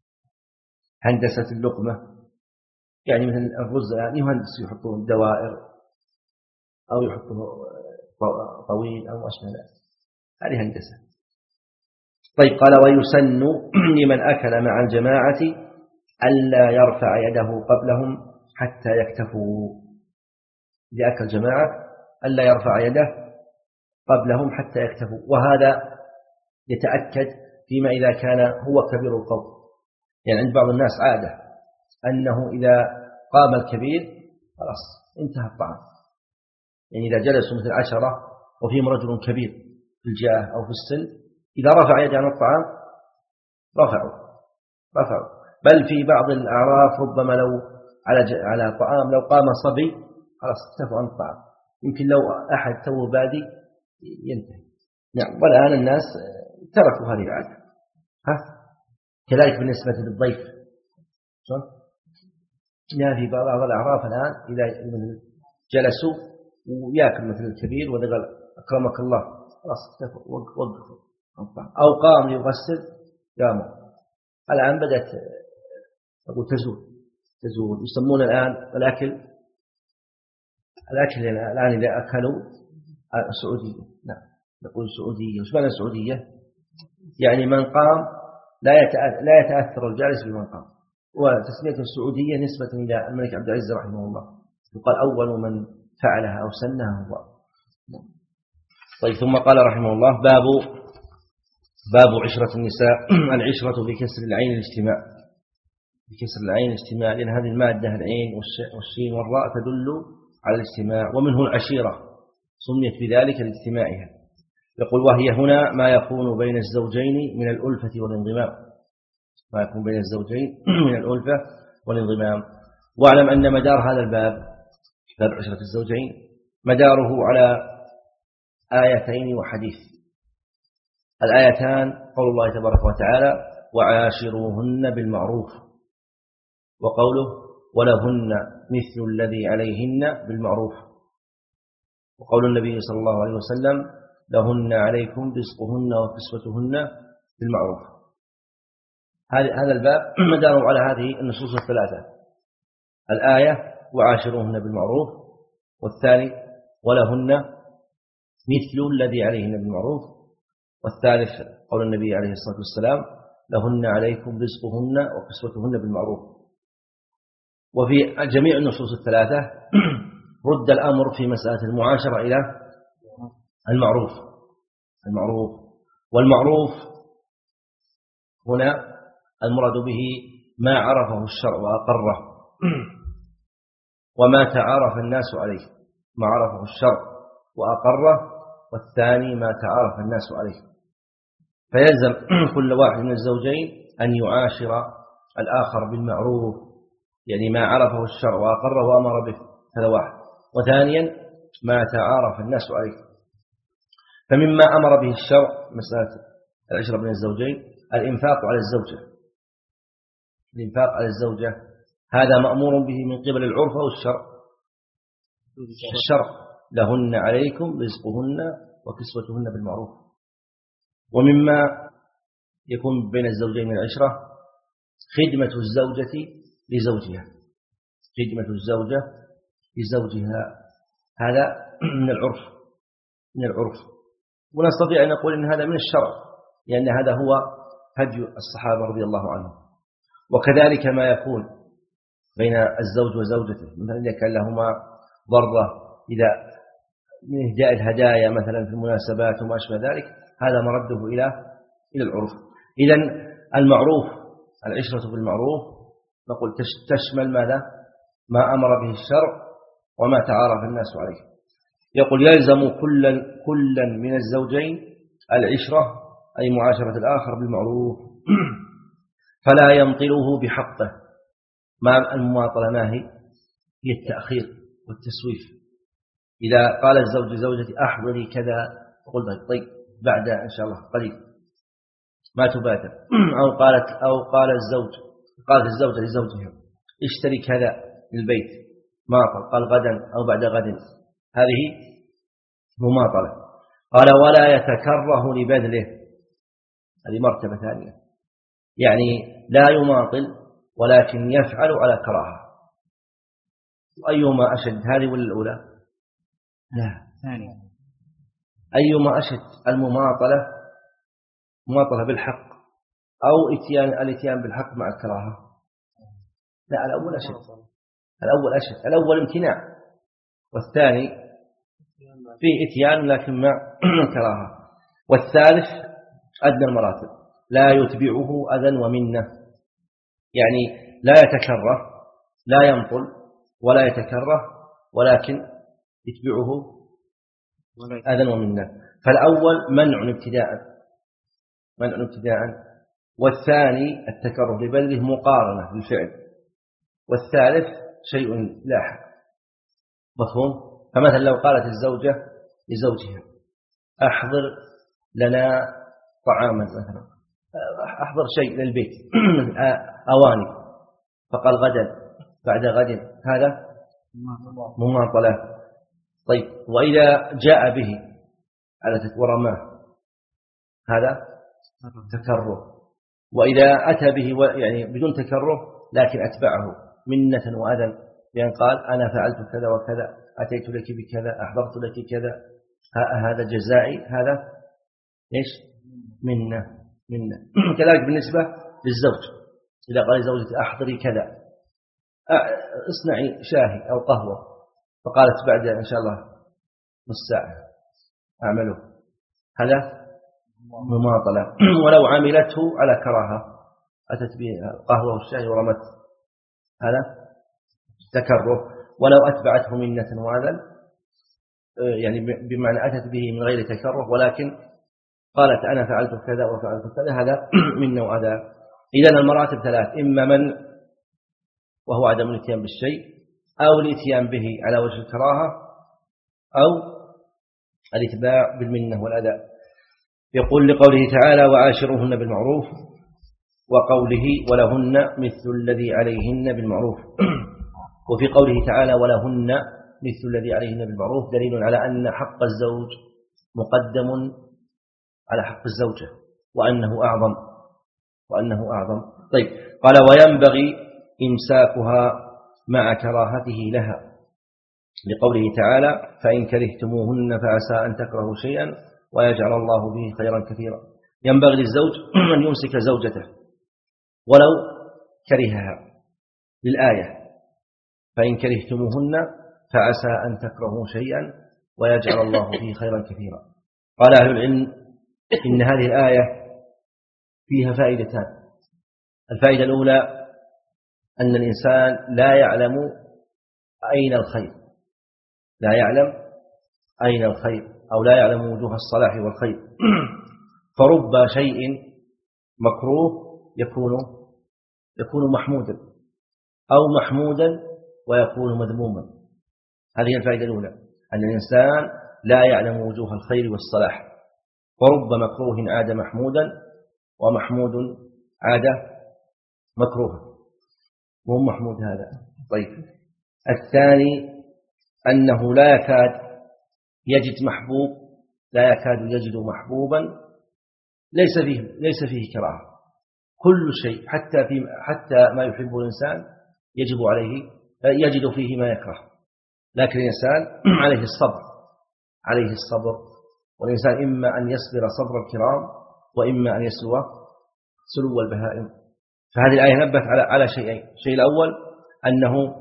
هندسة اللقمة يعني مثل الرز الآن يهندس، يحطوه دوائر أو يحطوه طويل أو أشبه ذلك، هذه هندسة. طيب، قال ويسن لمن أكل مع الجماعة ألا يرفع يده قبلهم حتى يكتفوا، إذا أكل جماعة ألا يرفع يده قبلهم حتى يكتفوا، وهذا يتأكد فيما إذا كان هو كبير القوم، يعني عند بعض الناس عادة أنه إذا قام الكبير خلاص انتهى الطعام، يعني إذا جلسوا مثل عشرة وفيهم رجل كبير في الجاه أو في السن، إذا رفع يده عن الطعام رفعوا رفعوا بل في بعض الأعراف ربما لو على على طعام لو قام صبي خلاص اكتفوا عن الطعام، يمكن لو أحد توه بادي ينتهي. نعم، والآن الناس تركوا هذه العادة. ها، كذلك بالنسبة للضيف، شو؟ لا، في بعض الأعراف الآن إذا جلسوا ويأكل مثل الكبير وذا قال أكرمك الله خلاص اكتفوا وقفوا، أو قام يغسل قاموا. الآن بدأت أقول تزول تزول يسمون الآن الأكل الأكل الآن إذا أكلوا السعودية، نعم نقول سعودية. وش معنى السعودية؟ يعني من قام لا لا يتأثر الجالس بمن قام، وتسمية السعودية نسبة إلى الملك عبد العزيز رحمه الله، يقال أول من فعلها أو سنها هو. طيب ثم قال رحمه الله باب باب عشرة النساء. العشرة بكسر العين الاجتماع، بكسر العين الاجتماع، لأن هذه المادة العين والشين والراء تدل على الاجتماع، ومنه العشيرة سميت بذلك لاجتماعها. يقول وهي هنا ما يكون بين الزوجين من الألفة والانضمام، ما يكون بين الزوجين من الألفة والانضمام. واعلم أن مدار هذا الباب كتاب عشرة الزوجين مداره على آيتين وحديث. الآيتان قول الله تبارك وتعالى وعاشروهن بالمعروف، وقوله ولهن مثل الذي عليهن بالمعروف، وقول النبي صلى الله عليه وسلم لهن عليكم رزقهن وكسوتهن بالمعروف. هذا الباب مداره على هذه النصوص الثلاثة: الآية وعاشروهن بالمعروف، والثاني ولهن مثل الذي عليهن بالمعروف، والثالث قول النبي عليه الصلاة والسلام لهن عليكم رزقهن وكسوتهن بالمعروف. وفي جميع النصوص الثلاثة رد الأمر في مسألة المعاشرة إلى المعروف. المعروف والمعروف هنا المراد به ما عرفه الشرع وأقره، وما تعارف الناس عليه، ما عرفه الشرع وأقره، والثاني ما تعارف الناس عليه. فيلزم كل واحد من الزوجين أن يعاشر الآخر بالمعروف، يعني ما عرفه الشرع وأقره وأمر به، هذا واحد. وثانيا ما تعارف الناس عليه. فمما أمر به الشرع مسألة العشرة بين الزوجين الإنفاق على الزوجة، الإنفاق على الزوجة هذا مأمور به من قبل العرف أو الشرع؟ الشرع لهن عليكم رزقهن وكسوتهن بالمعروف. ومما يكون بين الزوجين من العشرة خدمة الزوجة لزوجها، خدمة الزوجة لزوجها، هذا من العرف، من العرف. ونستطيع أن نقول إن هذا من الشرع، لأن هذا هو هدي الصحابة رضي الله عنهم. وكذلك ما يكون بين الزوج وزوجته، مثلا إذا كان لهما ضرة إذا من إهداء الهدايا مثلا في المناسبات وما أشبه ذلك، هذا مرده إلى إلى العرف. إذن المعروف، العشرة بالمعروف نقول تشمل ماذا؟ ما أمر به الشرع وما تعارف الناس عليه. يقول يلزم كلا كلا من الزوجين العشرة أي معاشرة الآخر بالمعروف، فلا يمطله بحقه. ما المماطلة ما هي؟ هي التأخير والتسويف. إذا قال الزوج زوجتي أحضري كذا تقول طيب بعد إن شاء الله قليل، ما تبادر. أو قالت أو قال الزوج قالت الزوجة لزوجها اشتري كذا للبيت، ماطل، قال غدا أو بعد غد، هذه مماطلة. قال ولا يتكره لبذله، هذه مرتبة ثانية، يعني لا يماطل ولكن يفعل على كراهة. أيهما أشد، هذه ولا الأولى؟ لا، ثانية. أيهما أشد، المماطلة، مماطلة بالحق أو إتيان الاتيان بالحق مع الكراهة؟ لا، الأول أشد، الأول أشد. الأول امتناع، والثاني فيه إتيان لكن مع كراهة. والثالث أدنى المراتب لا يتبعه أذى ومنة، يعني لا يتكره، لا يمطل ولا يتكره، ولكن يتبعه أذى ومنة. فالأول منع ابتداء، منع ابتداء، والثاني التكره لبذله مقارنة بالفعل، والثالث شيء لاحق. مفهوم؟ فمثلا لو قالت الزوجة لزوجها أحضر لنا طعاما مثلا، أحضر شيء للبيت أواني، فقال غدا بعد غد، هذا مماطلة. طيب وإذا جاء به على ورماه هذا تكره، وإذا أتى به يعني بدون تكره لكن أتبعه منة وأذى، بأن قال أنا فعلت كذا وكذا، أتيت لك بكذا، أحضرت لك كذا، هذا جزائي، هذا إيش؟ منة، منة. كذلك بالنسبة للزوج، إذا قال لزوجتي أحضري كذا، اصنعي شاهي أو قهوة، فقالت بعد إن شاء الله نص ساعة أعمله، هذا مماطلة. ولو عملته على كراهة، أتت به القهوة والشاي ورمت، هذا تكره. ولو أتبعته منة، وهذا يعني بمعنى أتت به من غير تكره، ولكن قالت أنا فعلت كذا وفعلت كذا، هذا من نوع هذا. إذن المراتب ثلاث: إما من وهو عدم الاتيان بالشيء، أو الاتيان به على وجه الكراهة، أو الاتباع بالمنة والأداء. يقول لقوله تعالى وعاشروهن بالمعروف، وقوله ولهن مثل الذي عليهن بالمعروف. وفي قوله تعالى ولهن مثل الذي عليهن بالمعروف دليل على أن حق الزوج مقدم على حق الزوجة، وأنه أعظم وأنه أعظم طيب. قال وينبغي إمساكها مع كراهته لها، لقوله تعالى فإن كرهتموهن فعسى أن تكرهوا شيئا ويجعل الله به خيرا كثيرا. ينبغي للزوج أن يمسك زوجته ولو كرهها، للآية فإن كرهتموهن فعسى أن تكرهوا شيئا ويجعل الله به خيرا كثيرا. قال أهل العلم إن هذه الآية فيها فائدتان. الفائدة الأولى أن الإنسان لا يعلم أين الخير، لا يعلم أين الخير أو لا يعلم وجوه الصلاح والخير، فرب شيء مكروه يكون يكون محمودا، أو محمودا ويكون مذموما. هذه الفائدة الأولى، أن الإنسان لا يعلم وجوه الخير والصلاح، فرب مكروه عاد محمودا ومحمود عاد مكروها، وهو محمود هذا. طيب الثاني أنه لا يكاد يجد محبوب، لا يكاد يجد محبوبا ليس فيه ليس فيه كراهة. كل شيء حتى في حتى ما يحبه الإنسان يجب عليه يجد فيه ما يكره، لكن الإنسان عليه الصبر عليه الصبر والإنسان إما أن يصبر صبر الكرام وإما أن يسلو سلو البهائم. فهذه الآية نبت على على شيئين: الشيء الأول أنه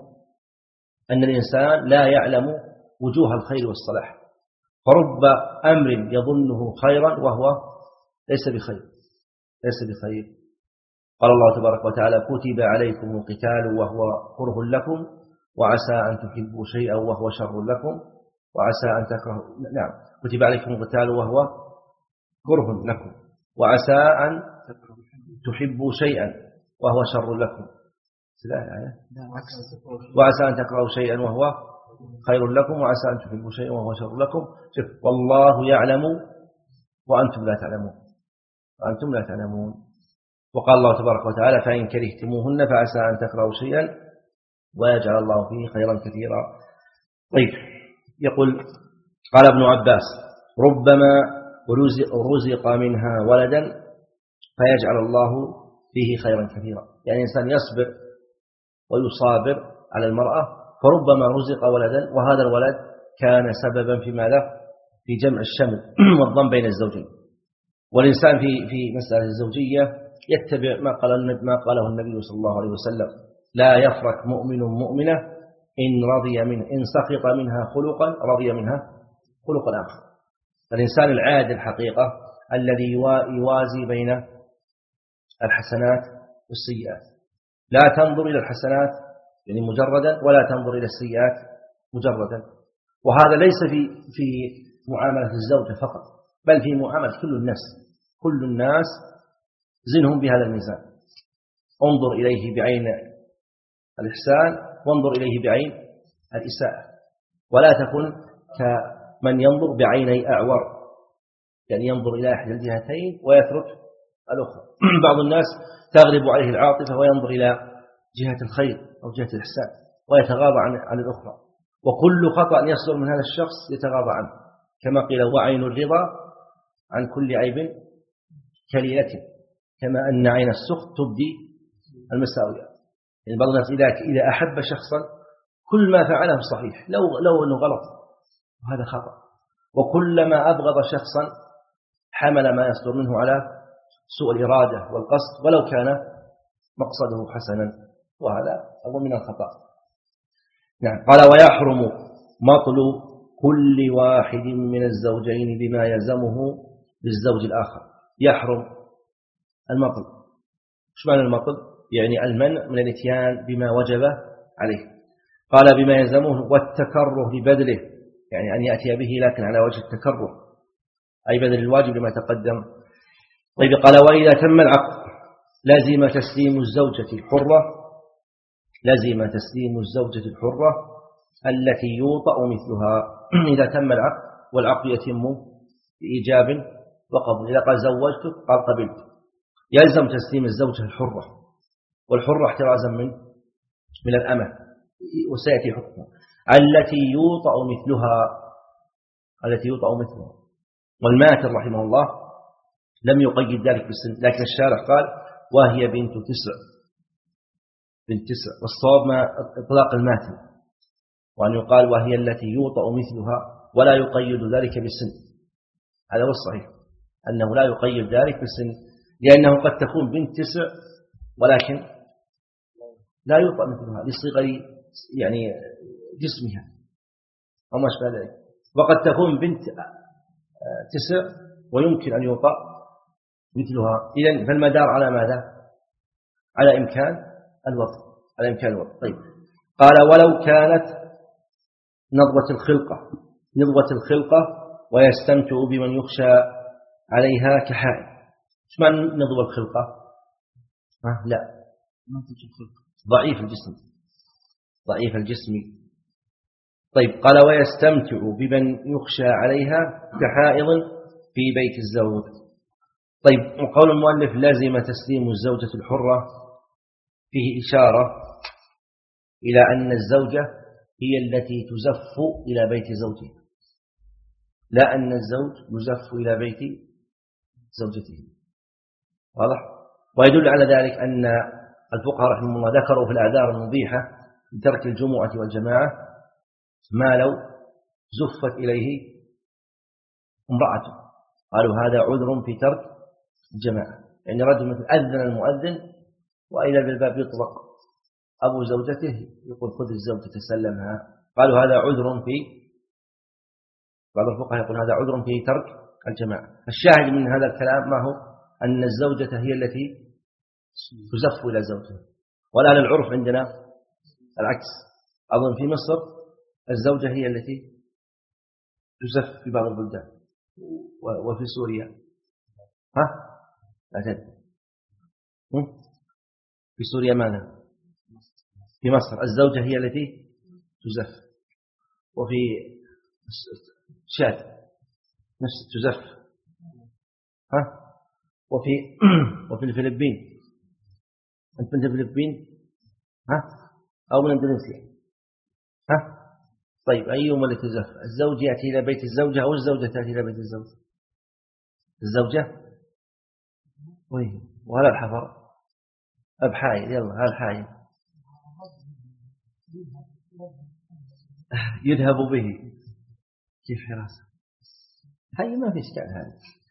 أن الإنسان لا يعلم وجوه الخير والصلاح، فرب أمر يظنه خيرا وهو ليس بخير ليس بخير. قال الله تبارك وتعالى كتب عليكم القتال وهو كره لكم وعسى أن تحبوا شيئا وهو شر لكم وعسى أن تكرهوا. نعم، كتب عليكم القتال وهو كره لكم وعسى أن تحبوا شيئا وهو شر لكم، وعسى أن تكرهوا شيئا وهو خير لكم وعسى أن تحبوا شيئا وهو شر لكم. والله يعلم وأنتم لا تعلمون وأنتم لا تعلمون. وقال الله تبارك وتعالى فإن كرهتموهن فعسى أن تكرهوا شيئا ويجعل الله فيه خيرا كثيرا. طيب يقول قال ابن عباس ربما رزق منها ولدا فيجعل الله فيه خيرا كثيرا، يعني الإنسان يصبر ويصابر على المرأة، فربما رزق ولدا وهذا الولد كان سببا في ماذا؟ في جمع الشمل والضم بين الزوجين. والإنسان في في مسألة الزوجية يتبع ما قال ما قاله النبي صلى الله عليه وسلم: لا يفرق مؤمن مؤمنة إن رضي من إن سخط منها خلقا رضي منها خلقا آخر. الإنسان العادل حقيقة الذي يوازي بين الحسنات والسيئات، لا تنظر إلى الحسنات يعني مجردا ولا تنظر إلى السيئات مجردا. وهذا ليس في في معاملة الزوجة فقط، بل في معاملة كل الناس كل الناس زنهم بهذا الميزان. انظر إليه بعين الإحسان وانظر إليه بعين الإساءة، ولا تكن كمن ينظر بعيني أعور، يعني ينظر إلى إحدى الجهتين ويترك الأخرى. بعض الناس تغلب عليه العاطفة وينظر إلى جهة الخير أو جهة الإحسان ويتغاضى عن عن الأخرى، وكل خطأ يصدر من هذا الشخص يتغاضى عنه، كما قيل وعين الرضا عن كل عيب كليلة، كما أن عين السخط تبدي المساوية. يعني بعض الناس إذا إذا أحب شخصا كل ما فعله صحيح لو لو أنه غلط وهذا خطأ، وكلما أبغض شخصا حمل ما يصدر منه على سوء الإرادة والقصد ولو كان مقصده حسنا، وهذا هو من الخطأ. نعم. قال ويحرم مطل كل واحد من الزوجين بما يلزمه للزوج الآخر. يحرم المطل. ايش معنى المطل؟ يعني المنع من الاتيان بما وجب عليه. قال بما يلزمه والتكره لبذله، يعني أن يأتي به لكن على وجه التكره، أي بذل الواجب لما تقدم. طيب قال وإذا تم العقد لازم تسليم الزوجة الحرة لازم تسليم الزوجة الحرة التي يوطأ مثلها إذا تم العقد، والعقد يتم بإيجاب وقبول. إذا قال زوجتك قال قبلت، يلزم تسليم الزوجة الحرة، والحرة احترازا من من الأمة، وسيأتي حكمه، التي يوطأ مثلها التي يوطأ مثلها. والماتر رحمه الله لم يقيد ذلك بالسن، لكن الشارح قال وهي بنت تسع بنت تسع، والصواب ما إطلاق الماتر، وأن يقال وهي التي يوطأ مثلها ولا يقيد ذلك بالسن. هذا هو الصحيح، أنه لا يقيد ذلك بالسن، لأنه قد تكون بنت تسع ولكن لا يوطأ مثلها لصغر يعني جسمها أو ما أشبه ذلك، وقد تكون بنت تسع ويمكن أن يوطأ مثلها. إذن فالمدار على ماذا؟ على إمكان الوطء على إمكان الوطء. طيب قال ولو كانت نضوة الخلقة نضوة الخلقة ويستمتع بمن يخشى عليها كحائل. ايش معنى نضوة الخلقة؟ ها لا ضعيف الجسم ضعيف الجسم. طيب قال ويستمتع بمن يخشى عليها كحائض في بيت الزوج. طيب وقول المؤلف لازم تسليم الزوجة الحرة فيه إشارة إلى أن الزوجة هي التي تزف إلى بيت زوجها، لا أن الزوج يزف إلى بيت زوجته. واضح؟ ويدل على ذلك أن الفقهاء رحمهم الله ذكروا في الأعذار المبيحة لترك الجمعة والجماعة ما لو زفت إليه امرأة، قالوا هذا عذر في ترك الجماعة. يعني رجل مثل أذن المؤذن وإلى بالباب يطرق أبو زوجته يقول خذ الزوجة تسلمها، قالوا هذا عذر في بعض الفقهاء يقول هذا عذر في ترك الجماعة. الشاهد من هذا الكلام ما هو؟ أن الزوجة هي التي تزف إلى زوجها، والآن العرف عندنا العكس. أظن في مصر الزوجة هي التي تزف في بعض البلدان، وفي سوريا ها لا تدري في سوريا ماذا؟ في مصر الزوجة هي التي تزف، وفي شاد نفس تزف ها، وفي وفي الفلبين. أنت من الفلبين ها أو من إندونيسيا ها؟ طيب أيهما اللي تزف؟ الزوج يأتي إلى بيت الزوجة أو الزوجة تأتي إلى بيت الزوج؟ الزوجة. وهذا الحفر أبحاي يلا هذا الحاي يذهب به كيف حراسة هاي ما في إشكال هذا.